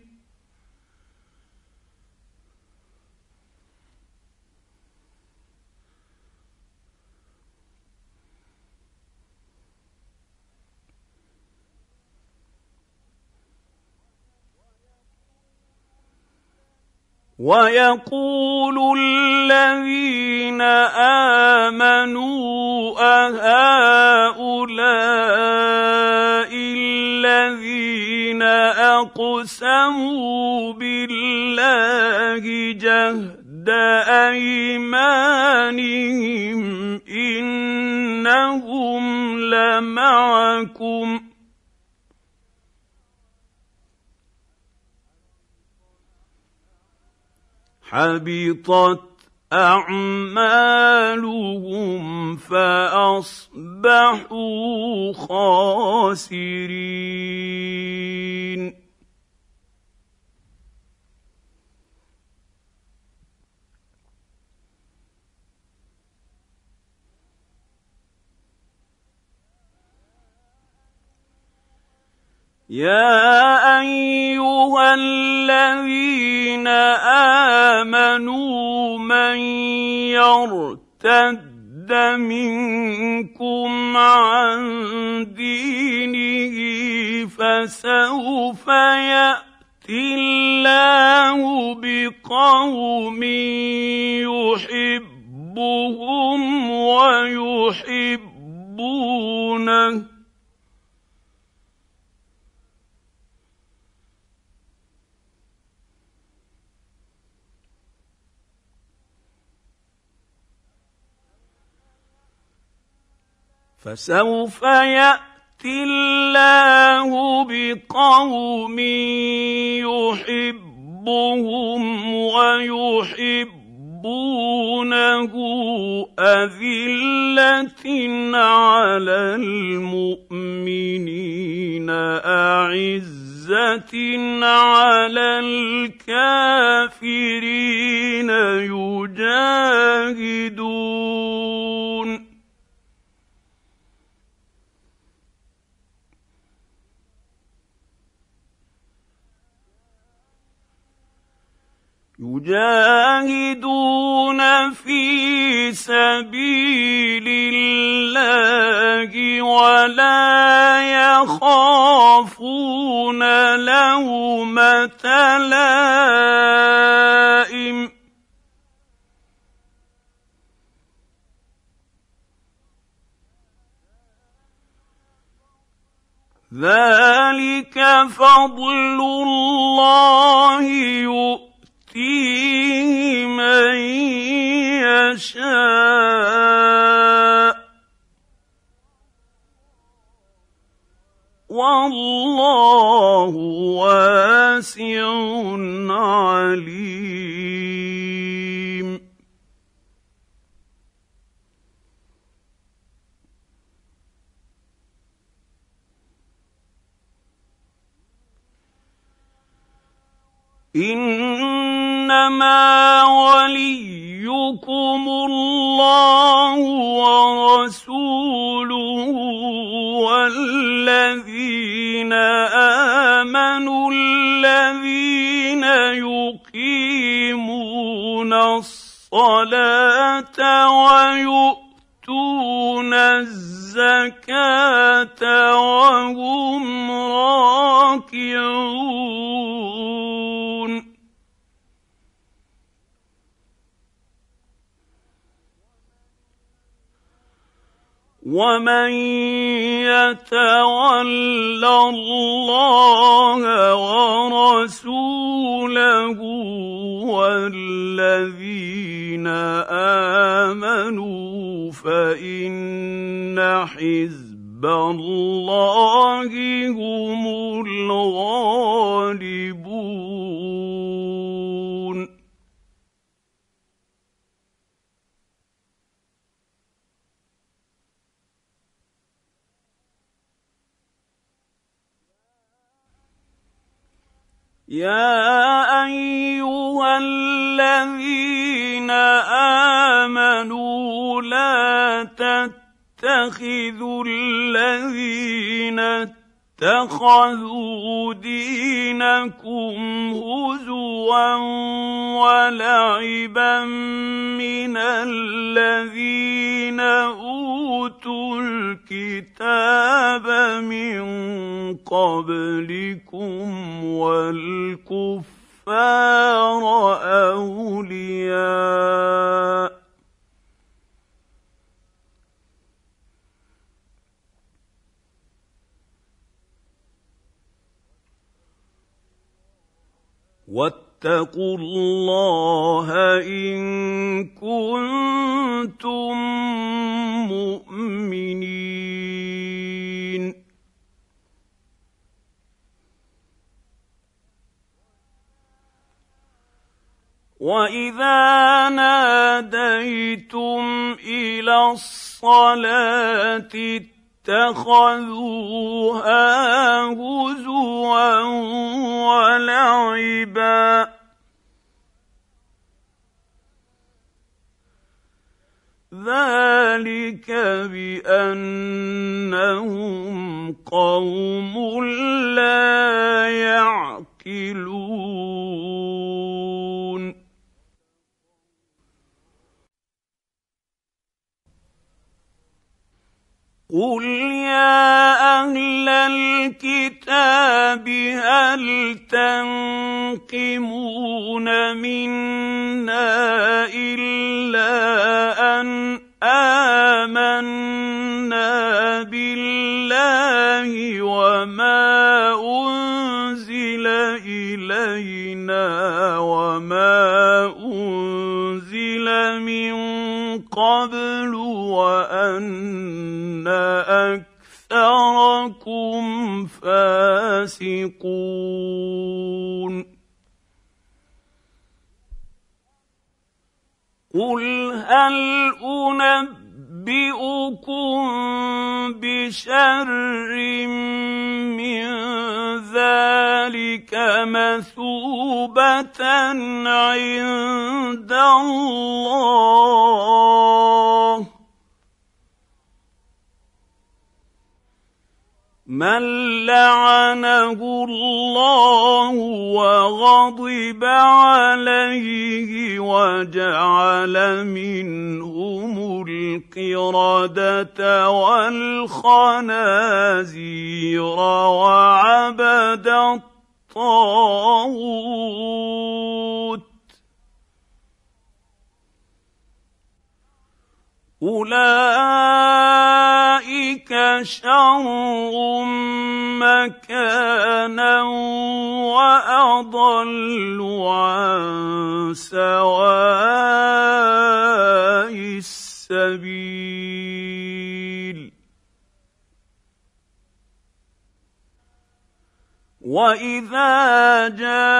ويقول الذين آمنوا أهؤلاء الذين أقسموا بالله جهد أيمانهم إنهم لمعكم حبطت أعمالهم فأصبحوا خاسرين يا أيها الذين آمنوا من يرتد منكم عن دينه فسوف يأتي الله بقوم يحبهم ويحبونه فسوف يأتي الله بقوم يحبهم ويحبونه أذلة على المؤمنين أعزة على الكافرين يجاهدون يجاهدون في سبيل الله ولا يخافون لومة لائم ذلك فضل الله يؤتيه من يشاء والله واسع عليم. إنما وليكم الله ورسوله والذين آمنوا الذين يقيمون الصلاة ويؤتون الزكاة وهم راكعون. ومن يتول الله ورسوله والذين آمنوا فإن حزب الله هم الغالبون. يا أيها الذين آمنوا لا تتخذوا الذين اتخذوا دينكم هزوا ولعبا من الذين أوتوا الكتاب من قبلكم والكفار أولياء واتقوا الله إن كنتم مؤمنين. وإذا ناديتم إلى الصلاة اتخذوها هزوا ولعبا ذلك بأنهم قوم لا يعقلون. قل يا أهل الكتاب هل تنقمون منا إلا أن آمنا بالله وما أنزل إلينا وما أنزل من قبل وأن أكثركم فاسقون. قل هل أنبئكم بشر من ذلك مثوبة عند الله من لعنه الله وغضب عليه وجعل منهم القردة والخنازير وعبد الطاغوت أولئك شر مكانا وأضل عن سواء السبيل وإذا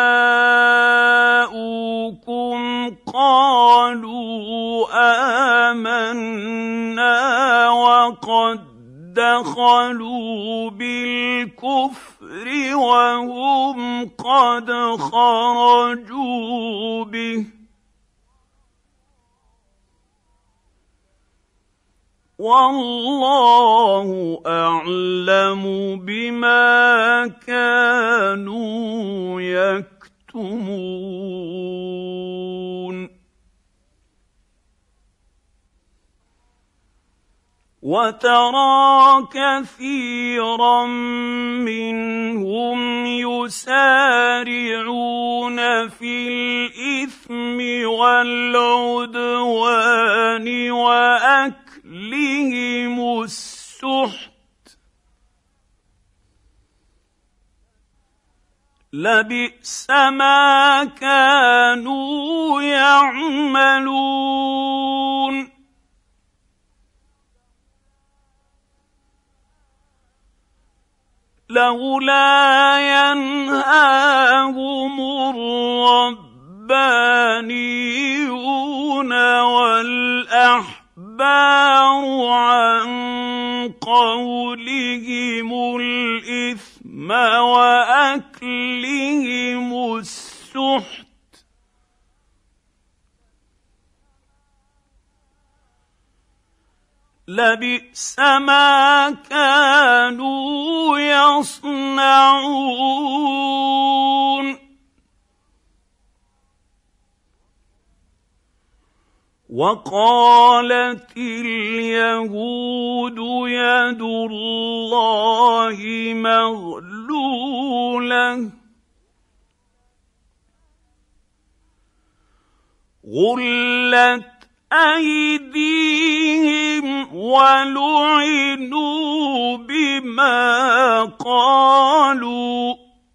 جاءوكم قالوا آمنا وقد دخلوا بالكفر وهم قد خرجوا به والله أعلم بما كانوا يكتمون وترى كثيرا منهم يسارعون في الإثم والعدوان وأكلهم السحت لبئس ما كانوا يعملون لولا ينهاهم الربانيون والأحبار عن قولهم الإثم وأكلهم السحت لبئس ما كانوا يصنعون وقالت اليهود يد الله مغلولة غلت أيديهم ولعنوا بما قالوا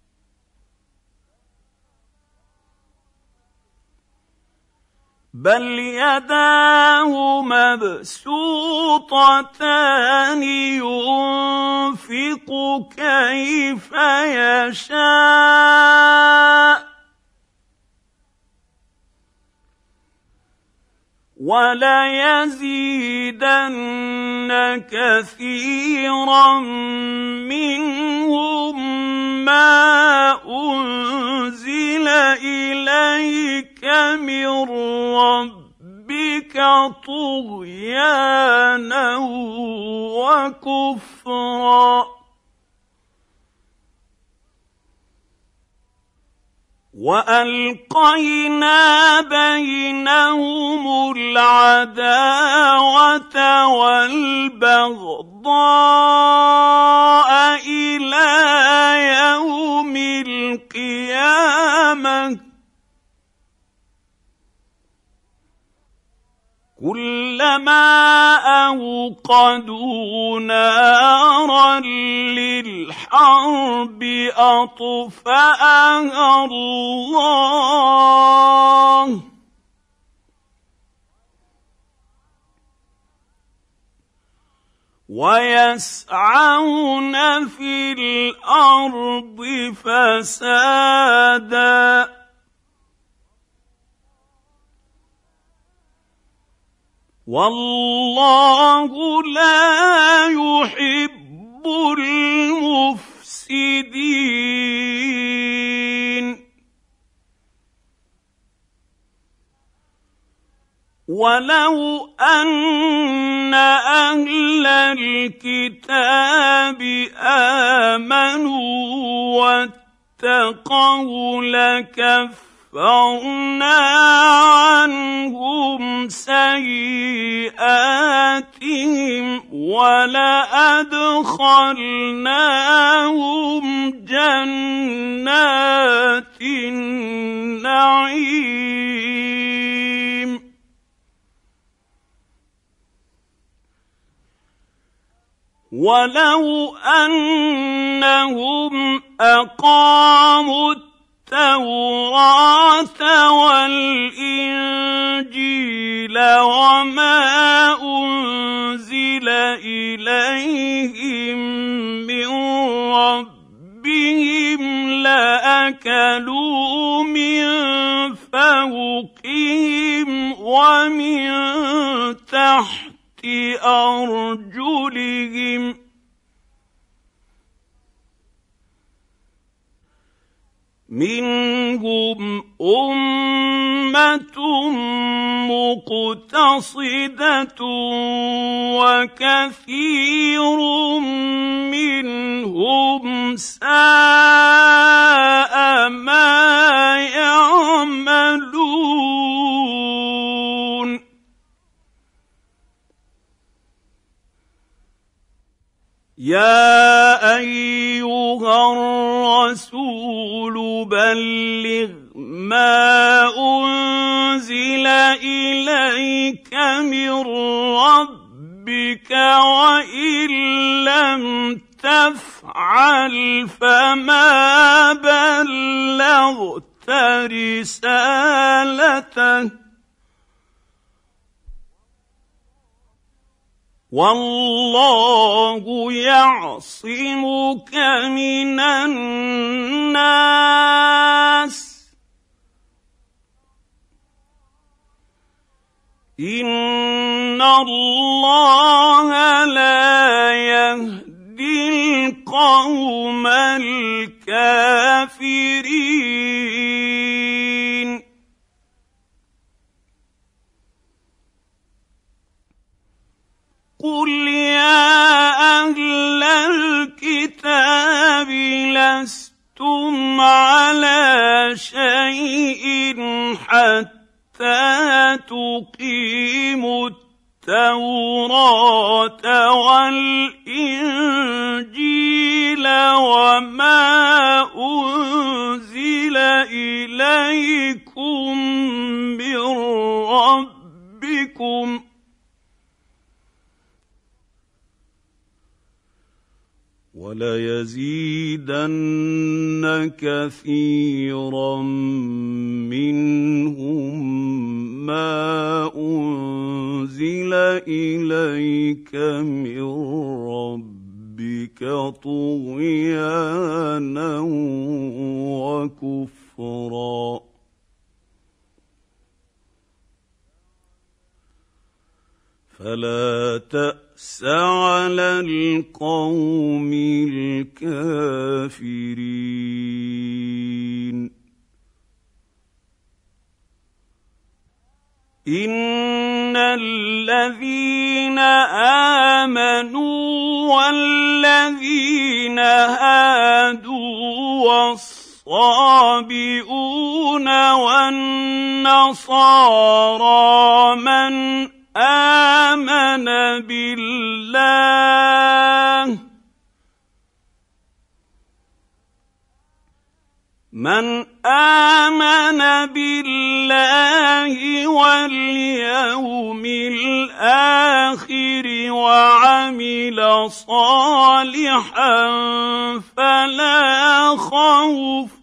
بل يداه مبسوطتان ينفق كيف يشاء وليزيدن كثيرا منهم ما أنزل إليك من ربك طغيانا وكفرا وألقينا بينهم العداوة والبغضاء إلى يوم القيامة كلما أوقدوا نارا للحرب أطفأها الله ويسعون في الأرض فسادا والله لا يحب المفسدين ولو أن أهل الكتاب آمنوا واتقوا لكفرنا عنهم سيئاتهم ولأدخلناهم جنات النعيم ولو أنهم أقاموا التوراة والإنجيل وما أنزل إليهم من ربهم لأكلوا من فوقهم ومن تحت أرجلهم منهم أمة مقتصدة وكثير منهم ساء ما يعملون يا أيها الرسول بلغ ما أنزل إليك من ربك وإن لم تفعل فما بلغت رسالته والله يعصمك من الناس إن الله لا يهدي القوم الكافرين قل يا أهل الكتاب لستم على شيء حتى تقيموا التوراة والإنجيل وما أنزل إليكم من ربكم وليزيدن كثيرا منهم ما أنزل إليك من ربك طغيانا وكفرا فلا تأس على القوم الكافرين إن الذين آمنوا والذين هادوا والصابئون والنصارى من آمن بالله من آمن بالله واليوم الآخر وعمل صالحا فلا خوف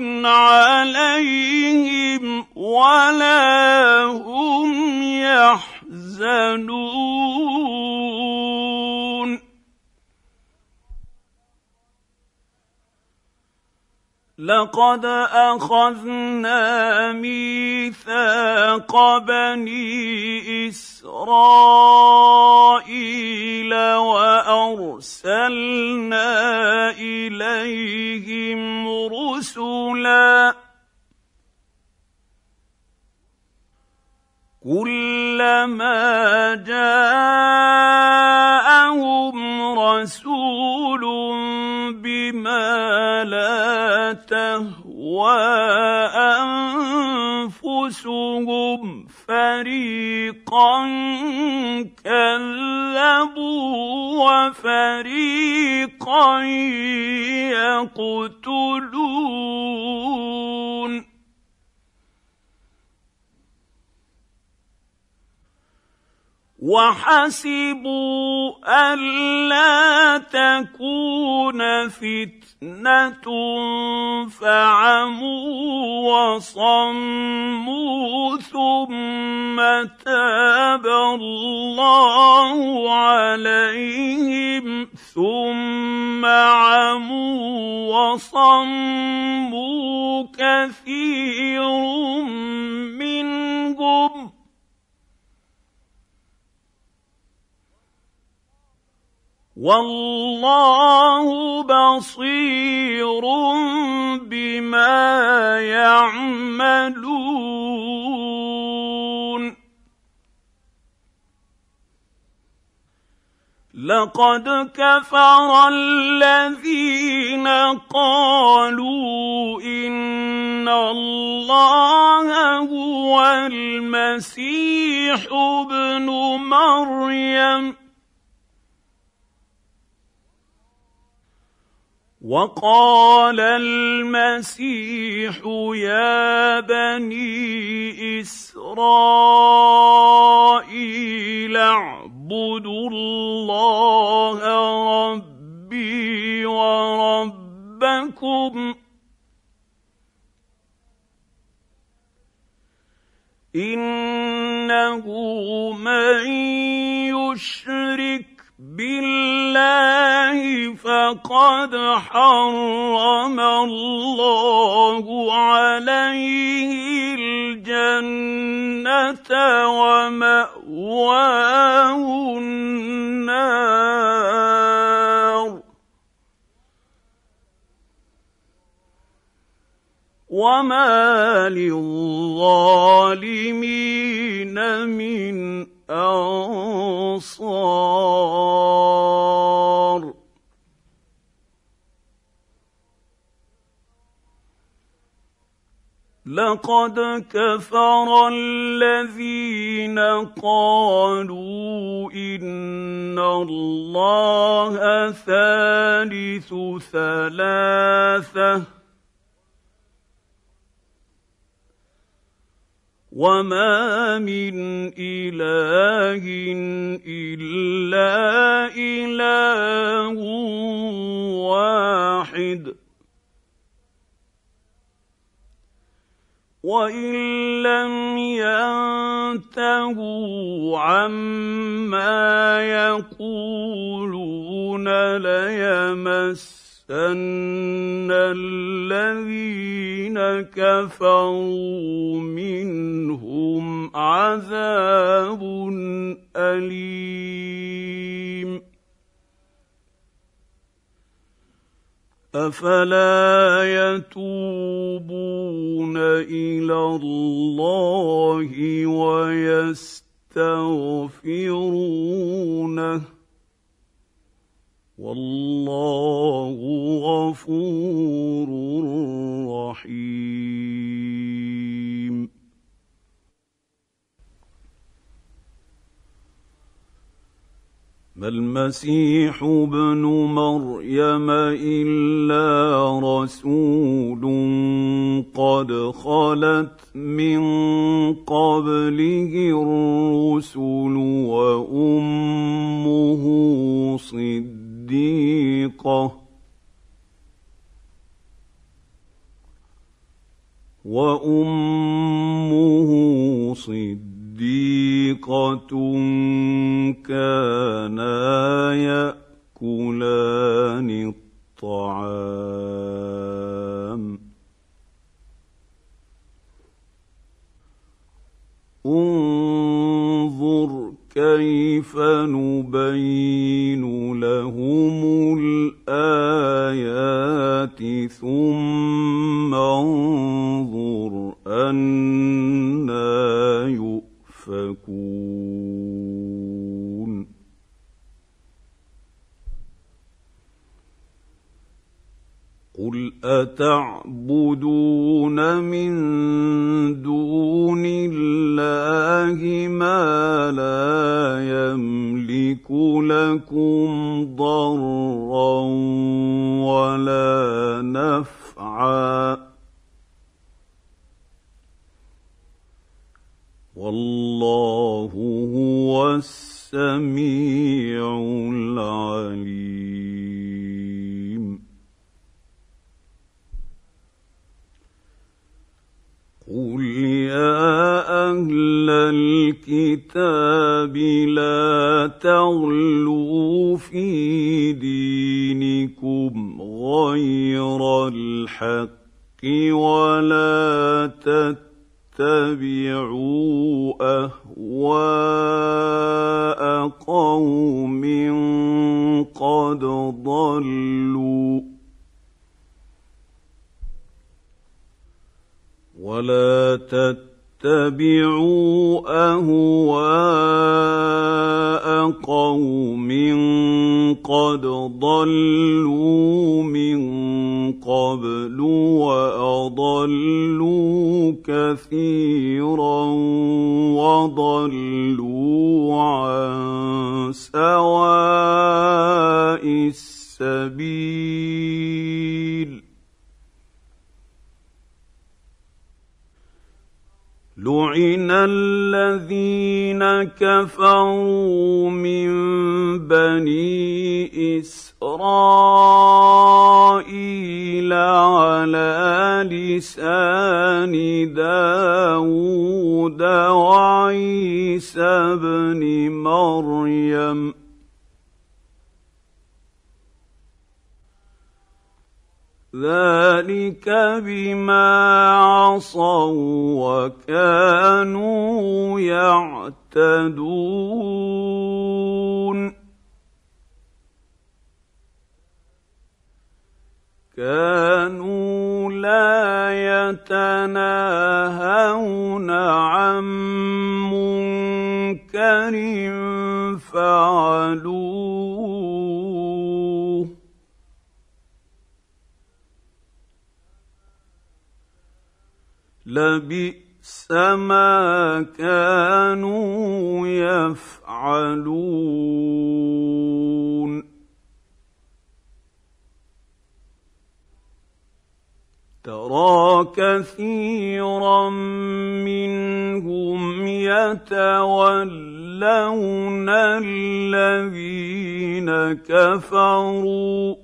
عليهم ولا هم يحزنون لقد أخذنا ميثاق بني إسرائيل وأرسلنا إليهم رسلا كلما كلما جاءهم رسول بما لا تهوى أنفسهم فريقا كذبوا وفريقا يقتلون وحسبوا ألا تكون فتنة فعموا وصموا ثم تاب الله عليهم ثم عموا وصموا كثير منهم والله بصير بما يعملون لقد كفر الذين قالوا إن الله هو المسيح ابن مريم وقال المسيح يا بني إسرائيل اعبدوا الله ربي وربكم إنه من يشرك بالله فقد حرم الله عليه الجنة ومأواه النار وما للظالمين من أنصار لقد كفر الذين قالوا إن الله ثالث ثلاثة وما من إله إلا إله واحد وإن لم ينتهوا عما يقولون ليمسن الذين كفروا منهم عذاب أليم أفلا يتوبون إلى الله ويستغفرونه والله غفور رحيم ما المسيح ابن مريم إلا رسول قد خلت من قبله الرسل وأمه صديقة وأمه صديقة كانا يأكلان الطعام انظر كيف نبين لهم الآيات ثم انظر أنى يؤفكون يؤفكون قل أتعبدون من دون الله ما لا يملك لكم ضرا ولا نفعا والله هو السميع العليم قل يا أهل الكتاب لا تغلوا في دينكم غير الحق ولا تتبعوا أهواء قوم قد ضلوا ولا تتبعوا أهواء قوم قد ضلوا من قبل وأضلوا كثيرا وضلوا عن سواء السبيل لعن الذين كفروا من بني إسرائيل على لسان داود وعيسى بن مريم ذلك بما عصوا وكانوا يعتدون كانوا لا يتناهون عن منكر فعلوه لبئس ما كانوا يفعلون ترى كثيرا منهم يتولون الذين كفروا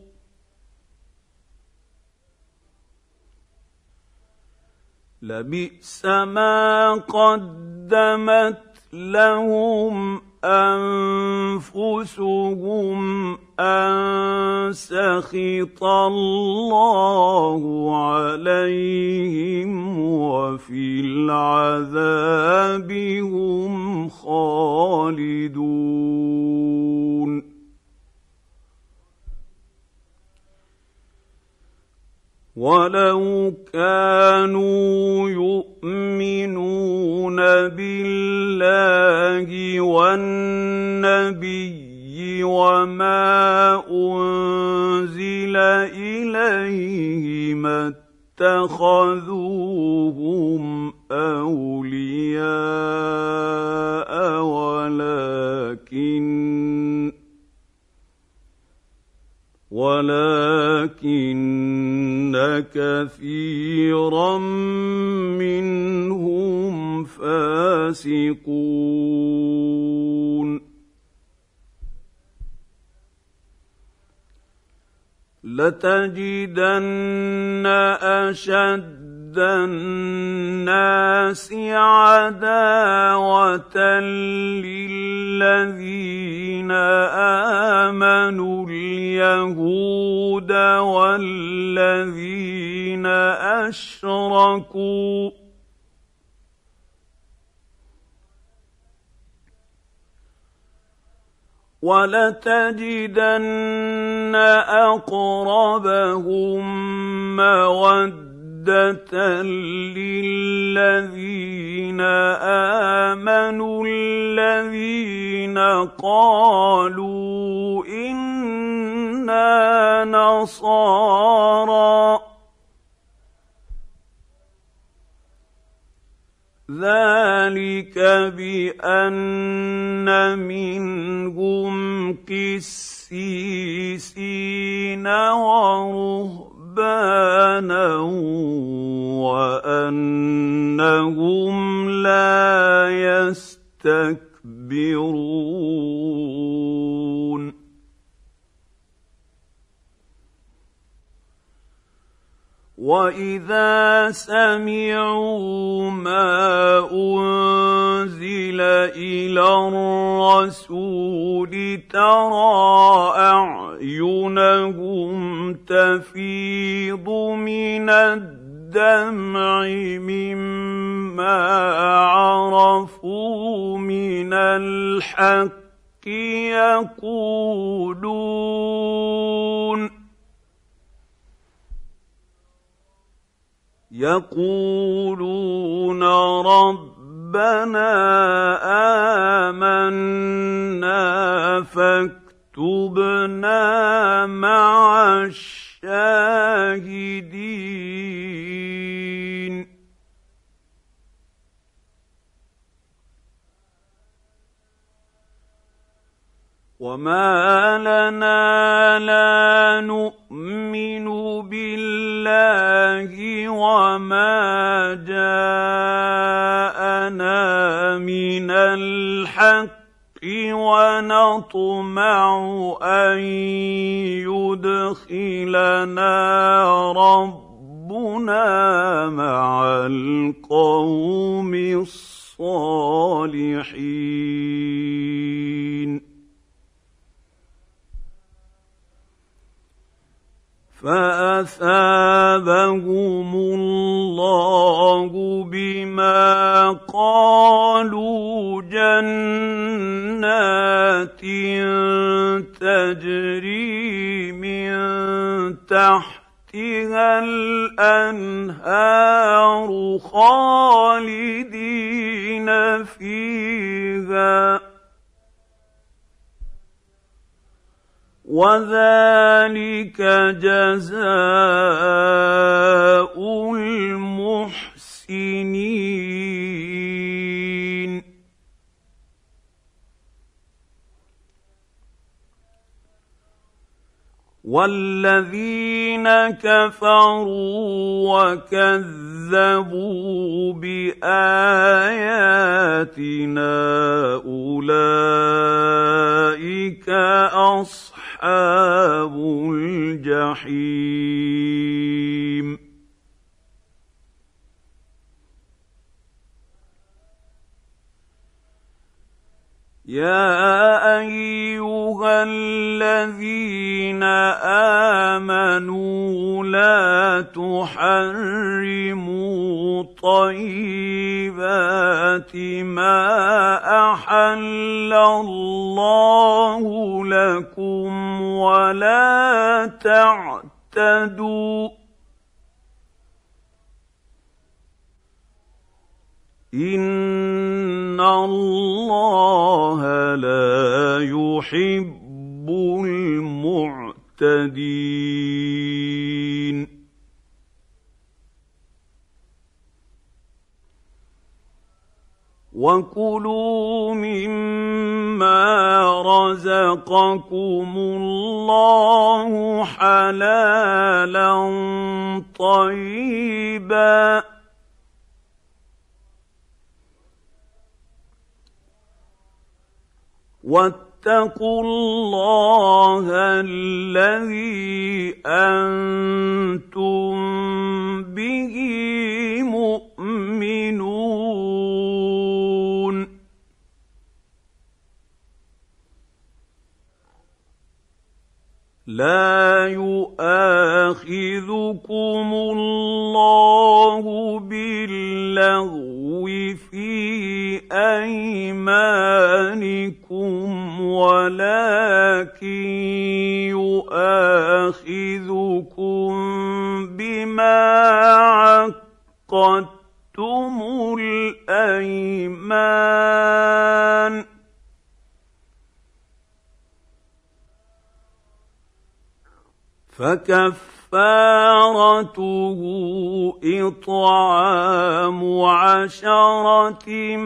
لبئس ما قدمت لهم أنفسهم أن سخط الله عليهم وفي العذاب هم خالدون ولو كانوا يؤمنون بالله والنبي وما أنزل إليه ما اتخذوهم أولياء ولكن ولكن كثيرا منهم فاسقون لتجدن أشد الناس عداوة للذين آمنوا اليهود والذين أشركوا ولتجدن أقربهم مودة للذين آمنوا الذين قالوا إنا نصارى ذلك بأن منهم قسيسين ورهبانا وأنهم لا يستكبرون وإذا سمعوا ما أنزل إلى الرسول ترى أعينهم تفيض من الدمع مما عرفوا من الحق يقولون يقولون ربنا آمنا فاكتبنا مع الشاهدين وما لنا لا نؤمن بالله وما جاءنا من الحق ونطمع أن يدخلنا ربنا مع القوم الصالحين فأثابهم الله بما قالوا جنات تجري من تحتها الأنهار خالدين فيها وذلك جزاء المحسنين والذين كفروا وكذبوا بآياتنا أولئك أصحاب الجحيم يا أيها الذين آمنوا لا تحرموا طيبات ما أحل الله لكم ولا تعتدوا إن الله لا يحب المعتدين وكلوا مما رزقكم الله حلالا طيبا واتقوا الله الذي أنتم به مؤمنون لا يؤاخذكم الله باللغو في أيمانكم أيمانكم ولكن يؤاخذكم بما عقدتم الأيمان فكفارته إطعام عشرة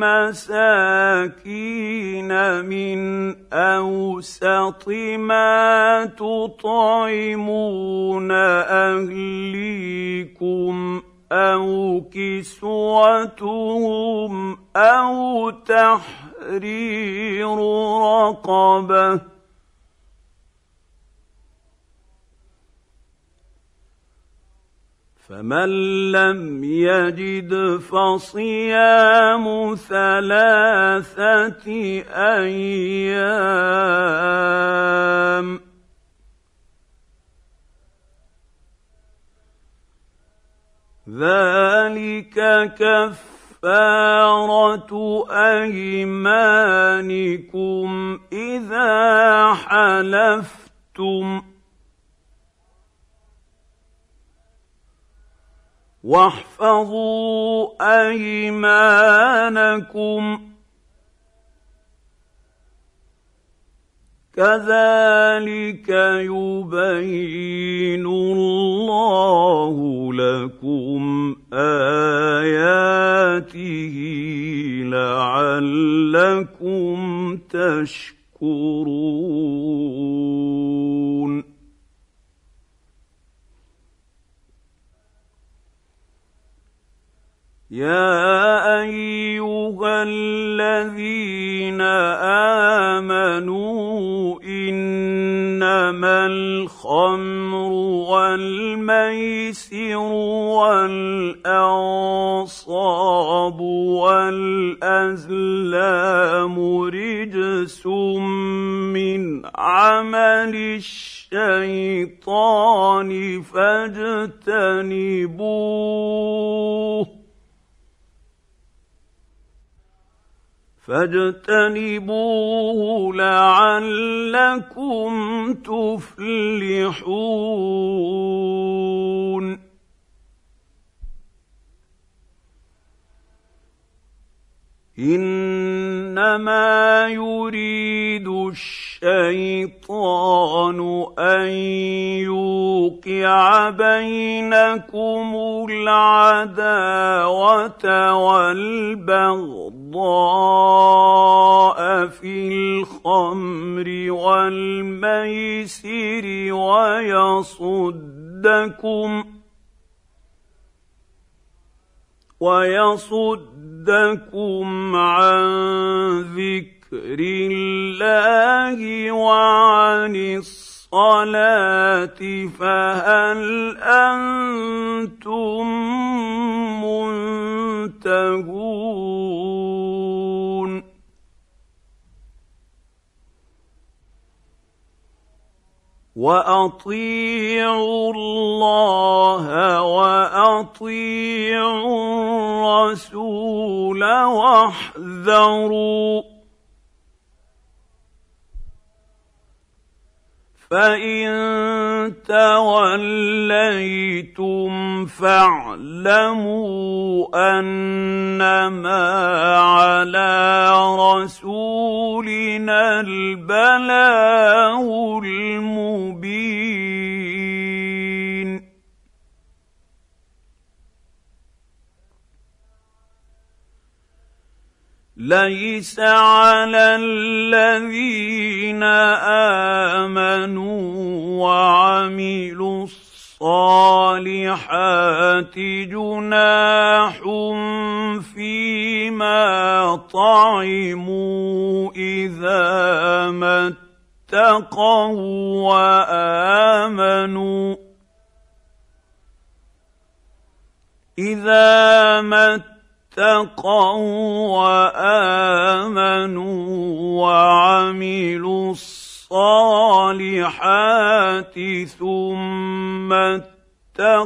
مساكين من أوسط ما تطعمون أهليكم أو كسوتهم أو تحرير رقبة فمن لم يجد فصيام ثلاثة أيام ذلك كفارة أيمانكم إذا حلفتم واحفظوا أيمانكم كذلك يبين الله لكم آياته لعلكم تشكرون يا أيها الذين آمنوا إنما الخمر والميسر والأنصاب والأزلام رجس من عمل الشيطان فاجتنبوه فاجتنبوه لعلكم تفلحون إنما يريد الشيطان أن يوقع بينكم العداوة والبغضاء في الخمر والميسر ويصدكم ويصدكم عن ذكر الله وعن الصلاة فهل أنتم منتهون وأطيعوا الله وأطيعوا الرسول واحذروا فإن توليتم فاعلموا أنما على رسولنا البلاغ المبين ليس على الذين آمنوا وعملوا الصالحات جناح فيما طعموا إذا ما اتقوا وآمنوا إذا ما اتقوا وآمنوا وعملوا الصالحات ثم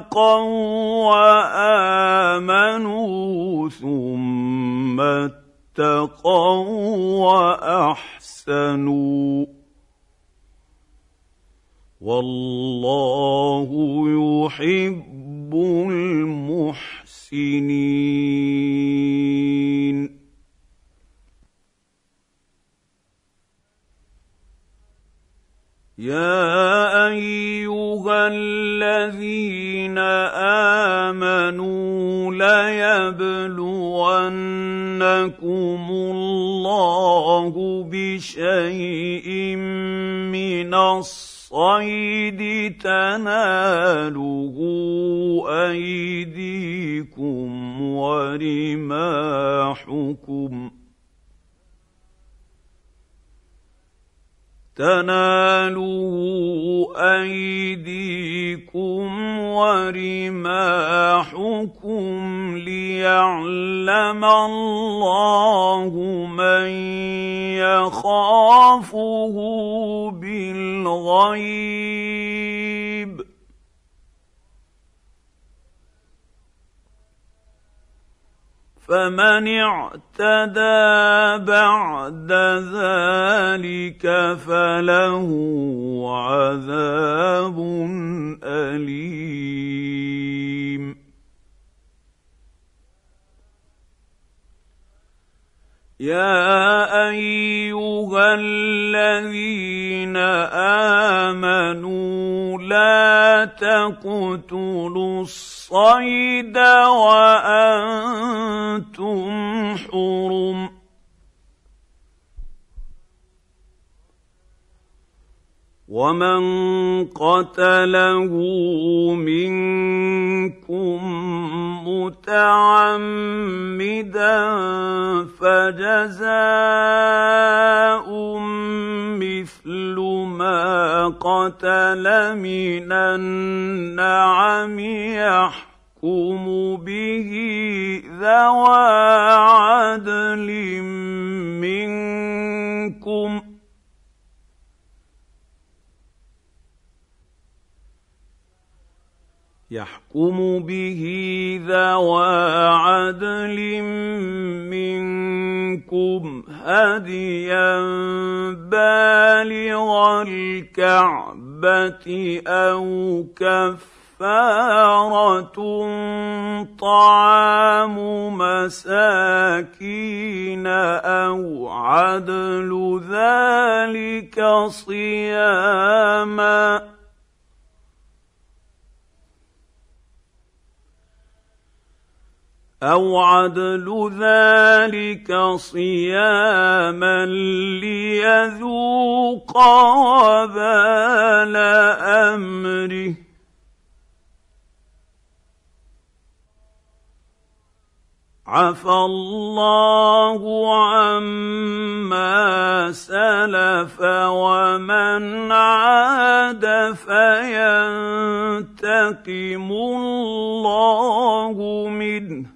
اتقوا وآمنوا ثم اتقوا واحسنوا والله يحب المحسنين. يا ايها الذين امنوا ليبلونكم الله بشيء من الصيد تناله ايديكم ورماحكم تناله أيديكم ورماحكم ليعلم الله من يخافه بالغيب فمن اعتدى بعد ذلك فله عذاب أليم. يا أيها الذين آمنوا لا تقتلوا الصيد وأنتم حرم ومن قتله منكم متعمدا فجزاء مثل ما قتل من النعم يحكم به ذوى عدل منكم يحكم به ذوى عدل منكم هديا بالغ الكعبة أو كفارة طعام مساكين أو عدل ذلك صياما أو عدل ذلك صياما ليذوق وبال أمره عفى الله عما سلف ومن عاد فينتقم الله منه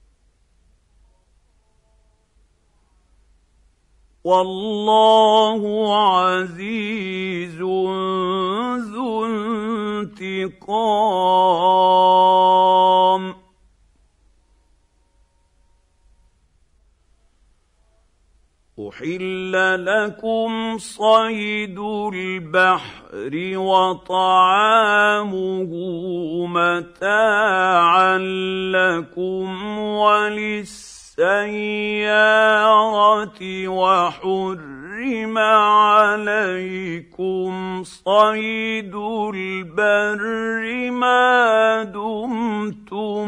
والله عزيز ذو انتقام. أحل لكم صيد البحر وطعامه متاعا لكم وللسيارة وحرم عليكم صيد البر ما دمتم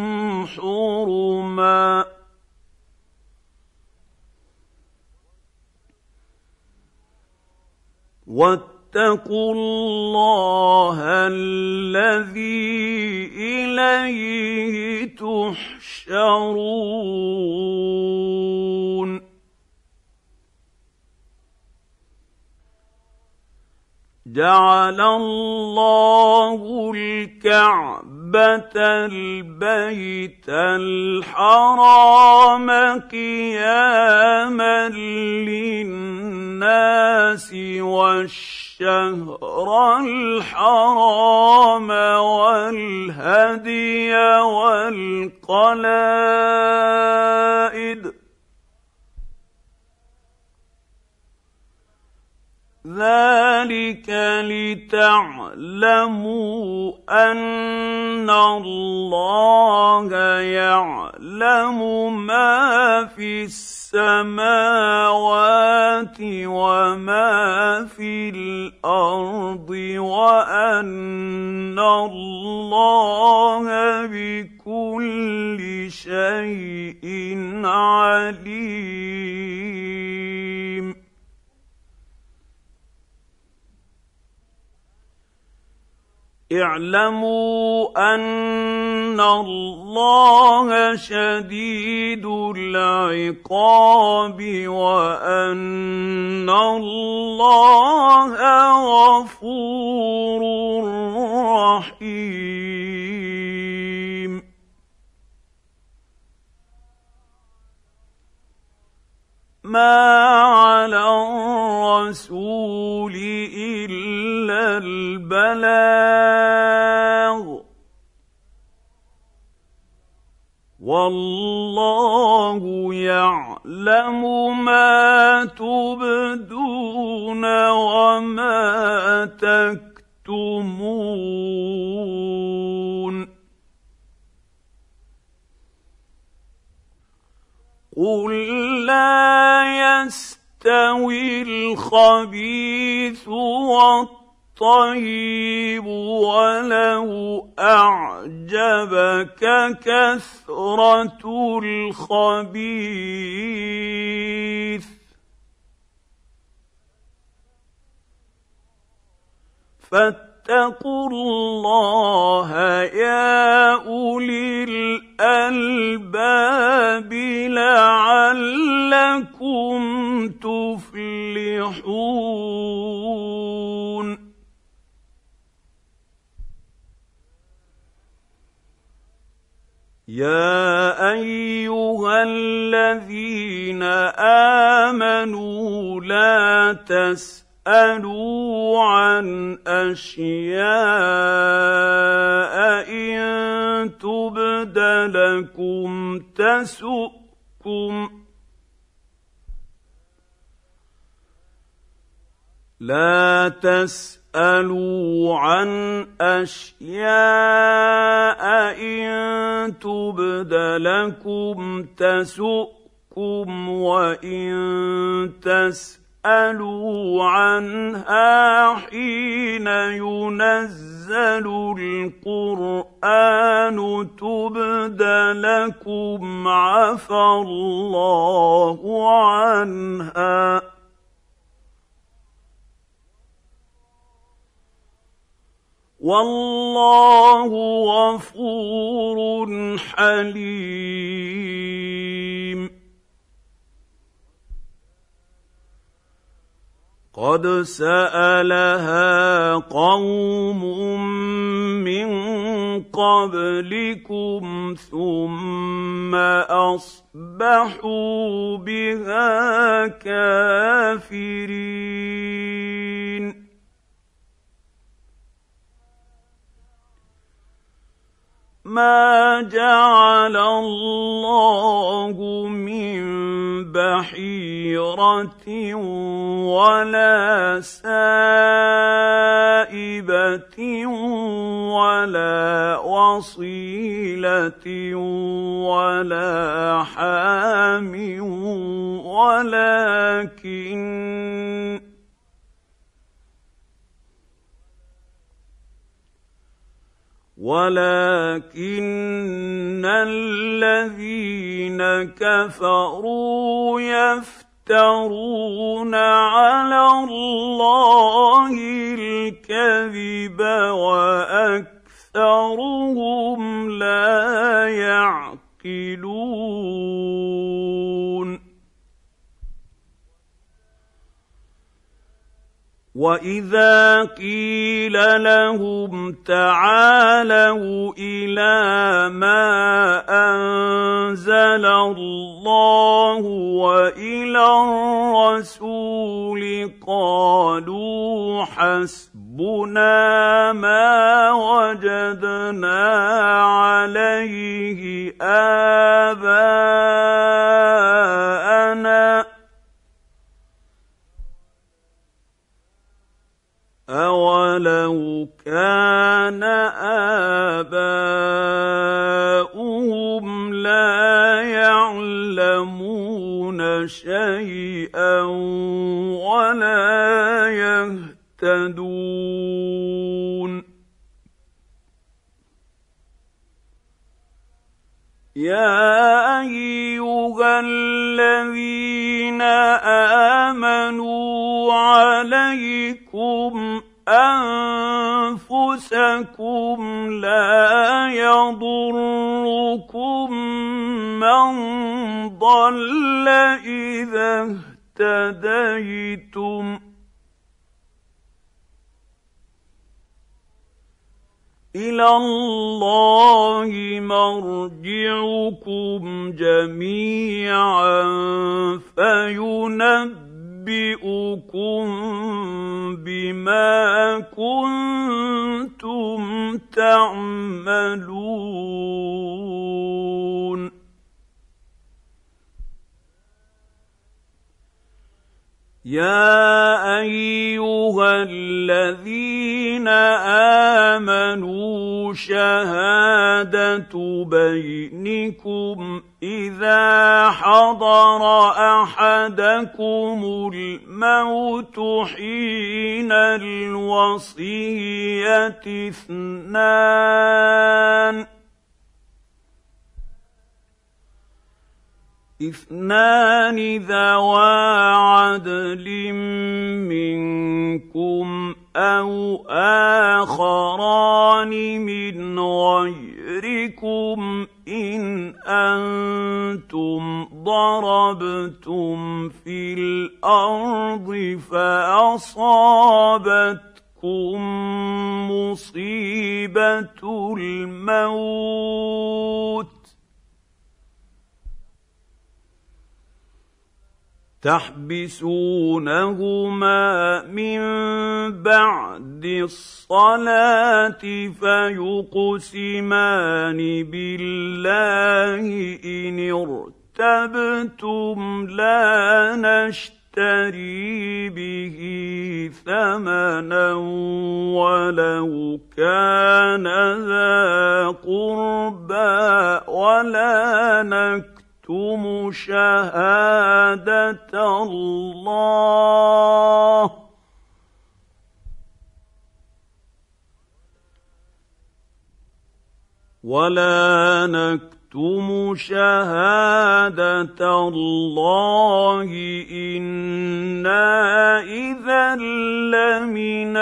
حرما واتقوا الله الذي إليه تحشرون. جعل الله الكعبة البيت الحرام قياما للناس والشهر الحرام والهدي والقلائد ذلك لتعلموا أن الله يعلم ما في السماوات وما في الأرض وأن الله بكل شيء عليم. اعلموا أن الله شديد العقاب وأن الله غفور رحيم. ما على الرسول إلا البلاغ والله يعلم ما تبدون وما تكتمون. قل لا يستوي الخبيث والطيب ولو أعجبك كثرة الخبيث فاتقوا الله يا أولي الألباب لعلكم تفلحون. يا أيها الذين آمنوا لا تسألوا اسألوا عن أشياء إن تبد لكم تسؤكم لا تسألوا عن أشياء إن تبد لكم تسؤكم وإن تسألوا اسألوا عنها حين ينزل القرآن تبد لكم عفى الله عنها والله غفور حليم. قد سألها قوم من قبلكم ثم أصبحوا بها كافرين. ما جعل الله من بحيرة ولا سائبة ولا وصيلة ولا حام ولكن ولكن الذين كفروا يفترون على الله الكذب وأكثرهم لا يعقلون. وَإِذَا قِيلَ لَهُمْ تَعَالَوْا إِلَىٰ مَا أَنزَلَ اللَّهُ وَإِلَى الرَّسُولِ قَالُوا حَسْبُنَا مَا وَجَدْنَا عَلَيْهِ آبَاءَنَا. آباءنا. أولو كان آباؤهم لا يعلمون شيئا ولا يهتدون يا أيها الذين آمنوا عليكم أنفسكم لا يضركم من ضل إذا اهتديتم إلى الله مرجعكم جميعا فينبئكم بما كنتم تعملون يا أيها الذين آمنوا شهادة بينكم إذا حضر أحدكم الموت حين الوصية اثنان اثنان ذوى عدل منكم أو آخران من غيركم إن أنتم ضربتم في الأرض فأصابتكم مصيبة الموت تحبسونهما من بعد الصلاة فيقسمان بالله إن ارتبتم لا نشتري به ثمنا ولو كان ذا قربى ولا نكتم تُمُ شهادة الله ولا نكتم شهادة الله إنا إذا لمن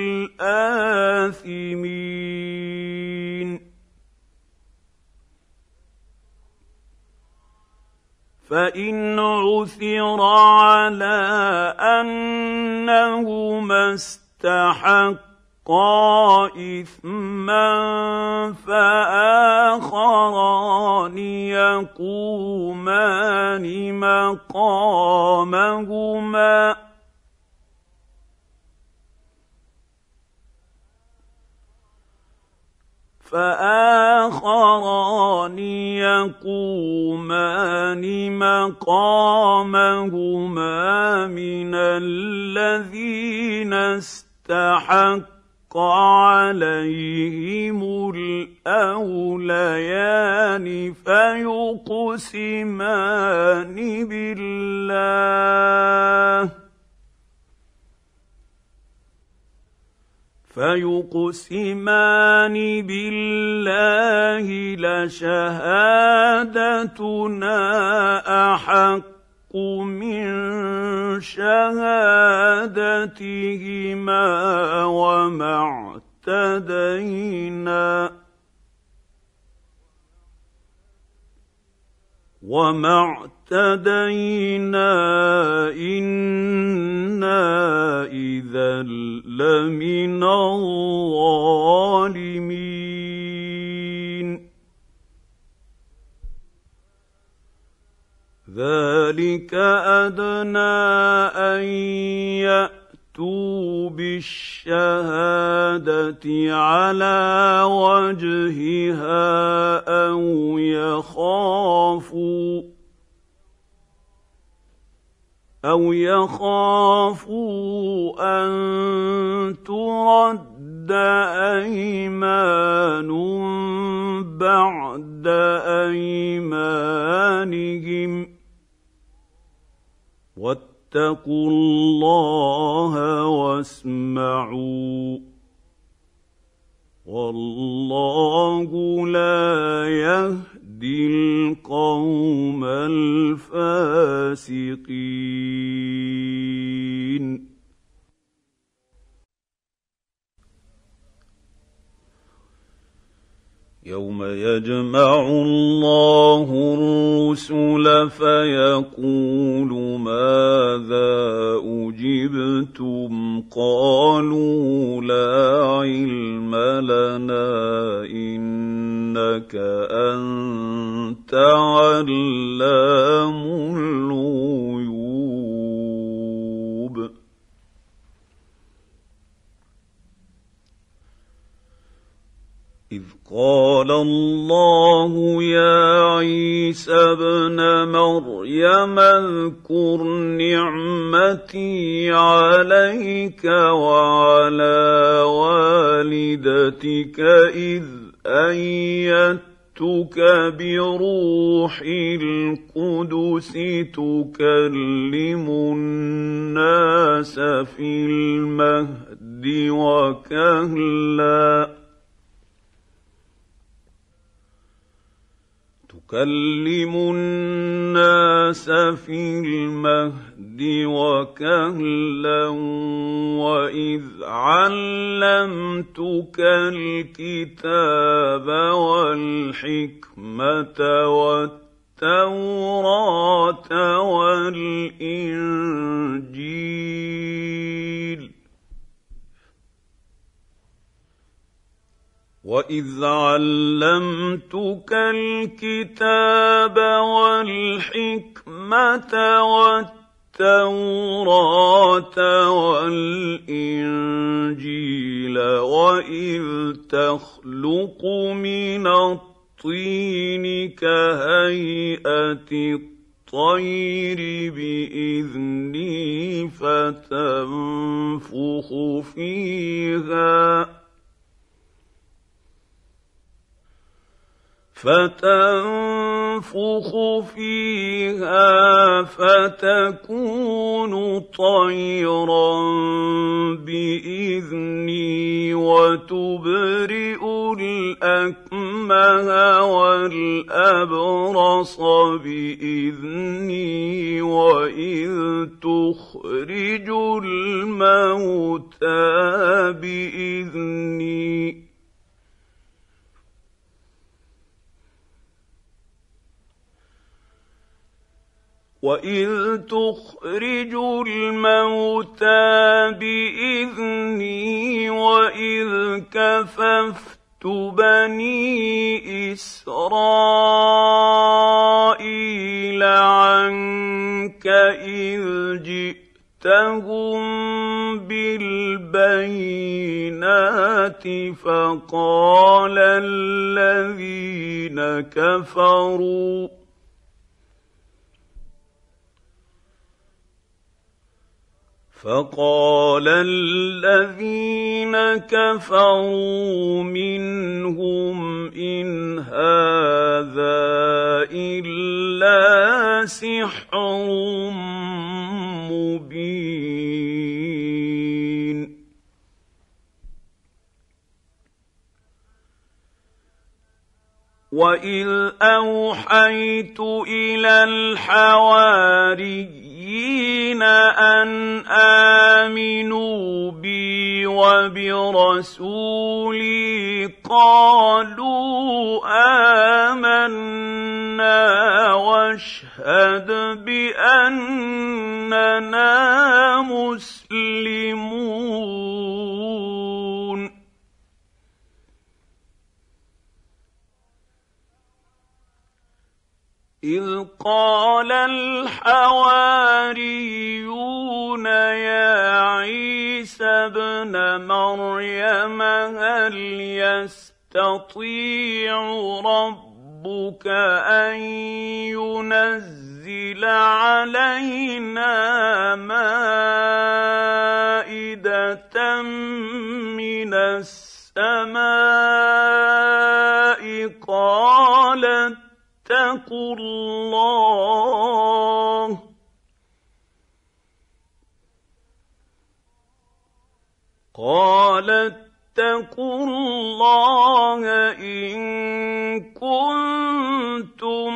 الآثمين فإن عثر على أنهما استحقا إثما فآخران يقومان مقامهما فآخران يقومان مقامهما من الذين استحق عليهم الأوليان فيقسمان بالله فيقسمان بالله لشهادتنا أحق من شهادتهما وما اعتدينا وما اعتدينا إنا إذا لمن الظالمين ذلك أدنى أن يأتوا بالشهادة على وجهها أو يخافوا أو يخافوا أن ترد أيمان بعد أيمانهم واتقوا الله واسمعوا والله لا يهدي القوم الفاسقين. يوم يجمع الله الرسل فيقول ماذا أجبتم قالوا لا علم لنا إنك أنت علام الغيوب. إذ قال الله يا عيسى ابن مريم اذكر نعمتي عليك وعلى والدتك إذ أيدتك بروح القدس تكلم الناس في المهد وكهلا تكلم الناس في المهد وكهلا وإذ علمتك الكتاب والحكمة والتوراة والإنجيل وإذ علمتك الكتاب والحكمة والتوراة والإنجيل وإذ تخلق من الطين كهيئة الطير بإذني فتنفخ فيها فتنفخ فيها فتكون طيرا بإذني وتبرئ الأكمه والأبرص بإذني وإذ تخرج الموتى بإذني وإذ تخرج الموتى بإذني وإذ كففت بني إسرائيل عنك إذ جئتهم بالبينات فقال الذين كفروا فقال الذين كفروا منهم إن هذا إلا سحر مبين. وإذ أوحيت إلى الحواريين أن آمنوا بي وبرسولي قالوا آمنا واشهد بأننا مسلمون. إذ قال الحواريون يا عيسى ابن مريم هل يستطيع ربك أن ينزل أنزل علينا مائدة من السماء قال اتقوا الله قال اتقوا الله إن كنتم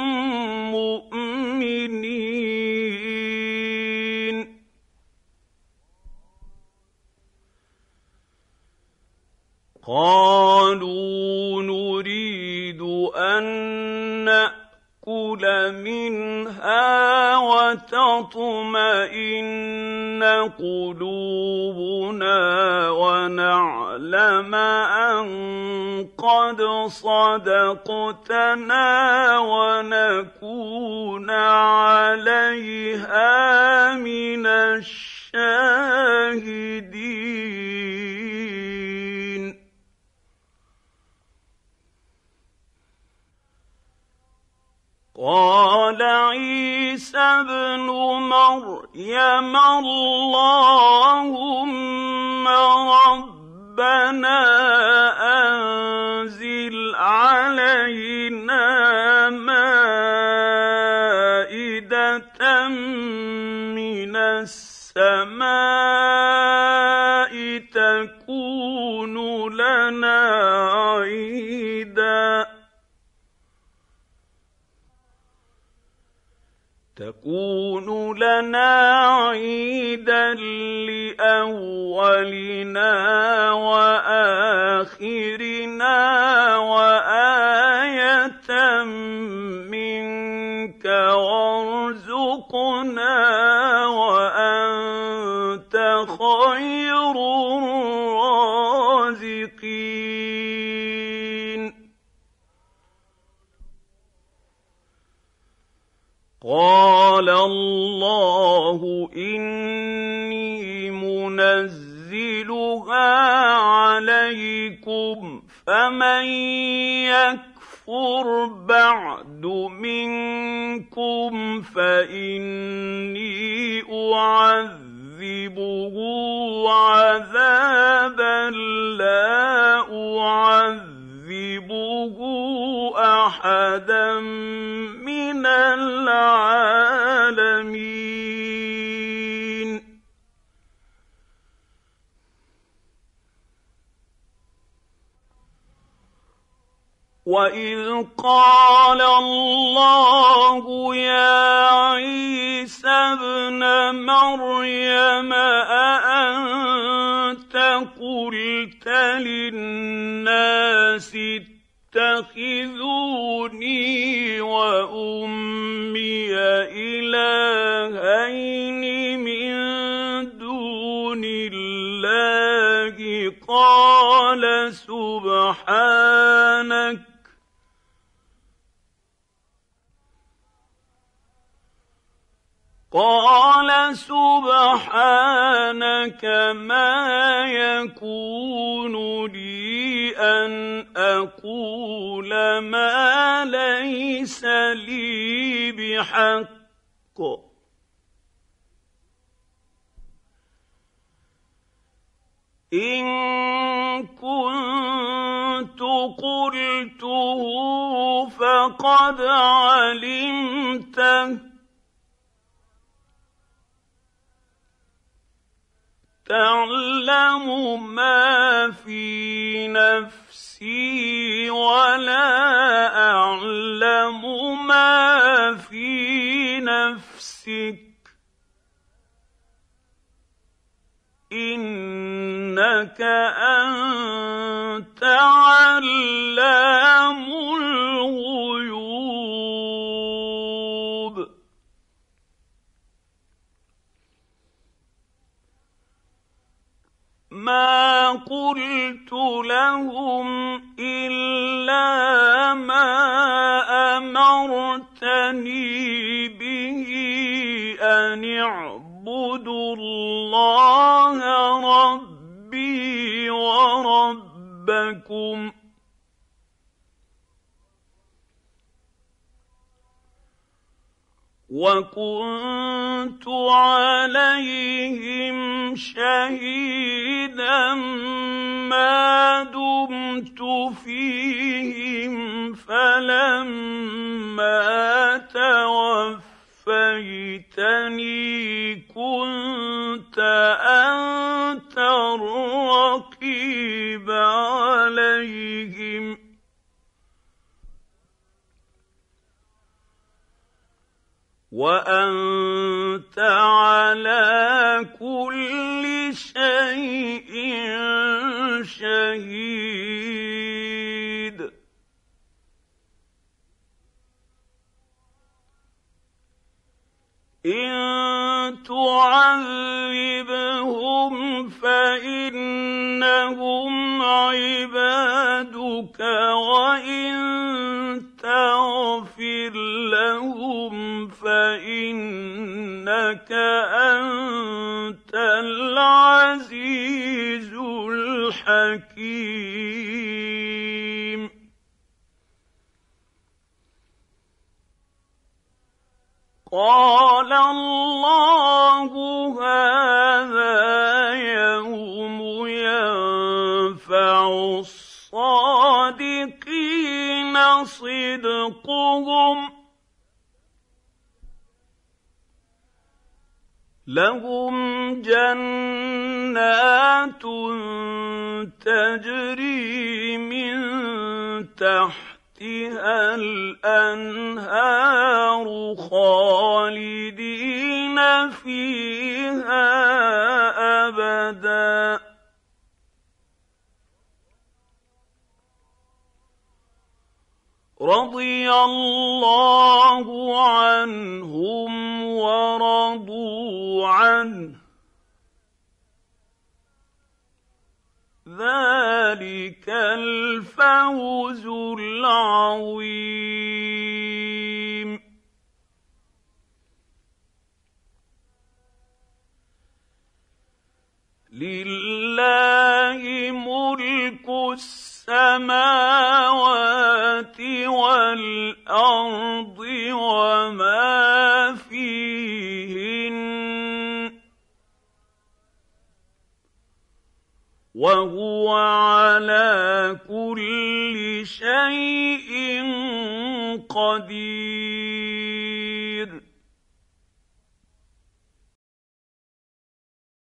مؤمنين قالوا نريد أن نأكل منها وتطمئن قلوبنا ونعلم أن قد صدقتنا ونكون عليها من الشاهدين قال عيسى ابن مريم اللهم ربنا أنزل علينا مائدة من السماء تكون لنا عيداً تكون لنا عيدا لأولنا وآخرنا وآية منك وارزقنا وأنت خير الرازقين قال الله إني منزلها عليكم فمن يكفر بعد منكم فإني أعذبه عذابا لا أعذبه أحدا من العالمين وإذ قال الله يا عيسى ابن مريم أأنت قلت للناس اتخذوني وأمي إلهين من دون الله قال سبحانك قال سبحانك ما يكون لي أن أقول ما ليس لي بحق إن كنت قلته فقد علمته تعلم ما في نفسي ولا أعلم ما في نفسك إنك أنت علام الغيوب ما قلت لهم إلا ما أمرتني به أن اعبدوا الله ربي وربكم وكنت عليهم شهيدا ما دمت فيهم فلما توفيتني كنت أنت الرقيب عليهم وأنت على كل شيء شهيد إن تعذبهم فإنهم عبادك وإن تغفر لهم فإنك أنت العزيز الحكيم قال الله هذا يوم ينفع الصادقين صدقهم لهم جنات تجري من تحتها الأنهار خالدين فيها أبدا رضي الله عنهم ورضوا عنه ذلك الفوز العظيم لله ملك السماوات والأرض وما فيهن وهو على كل شيء قدير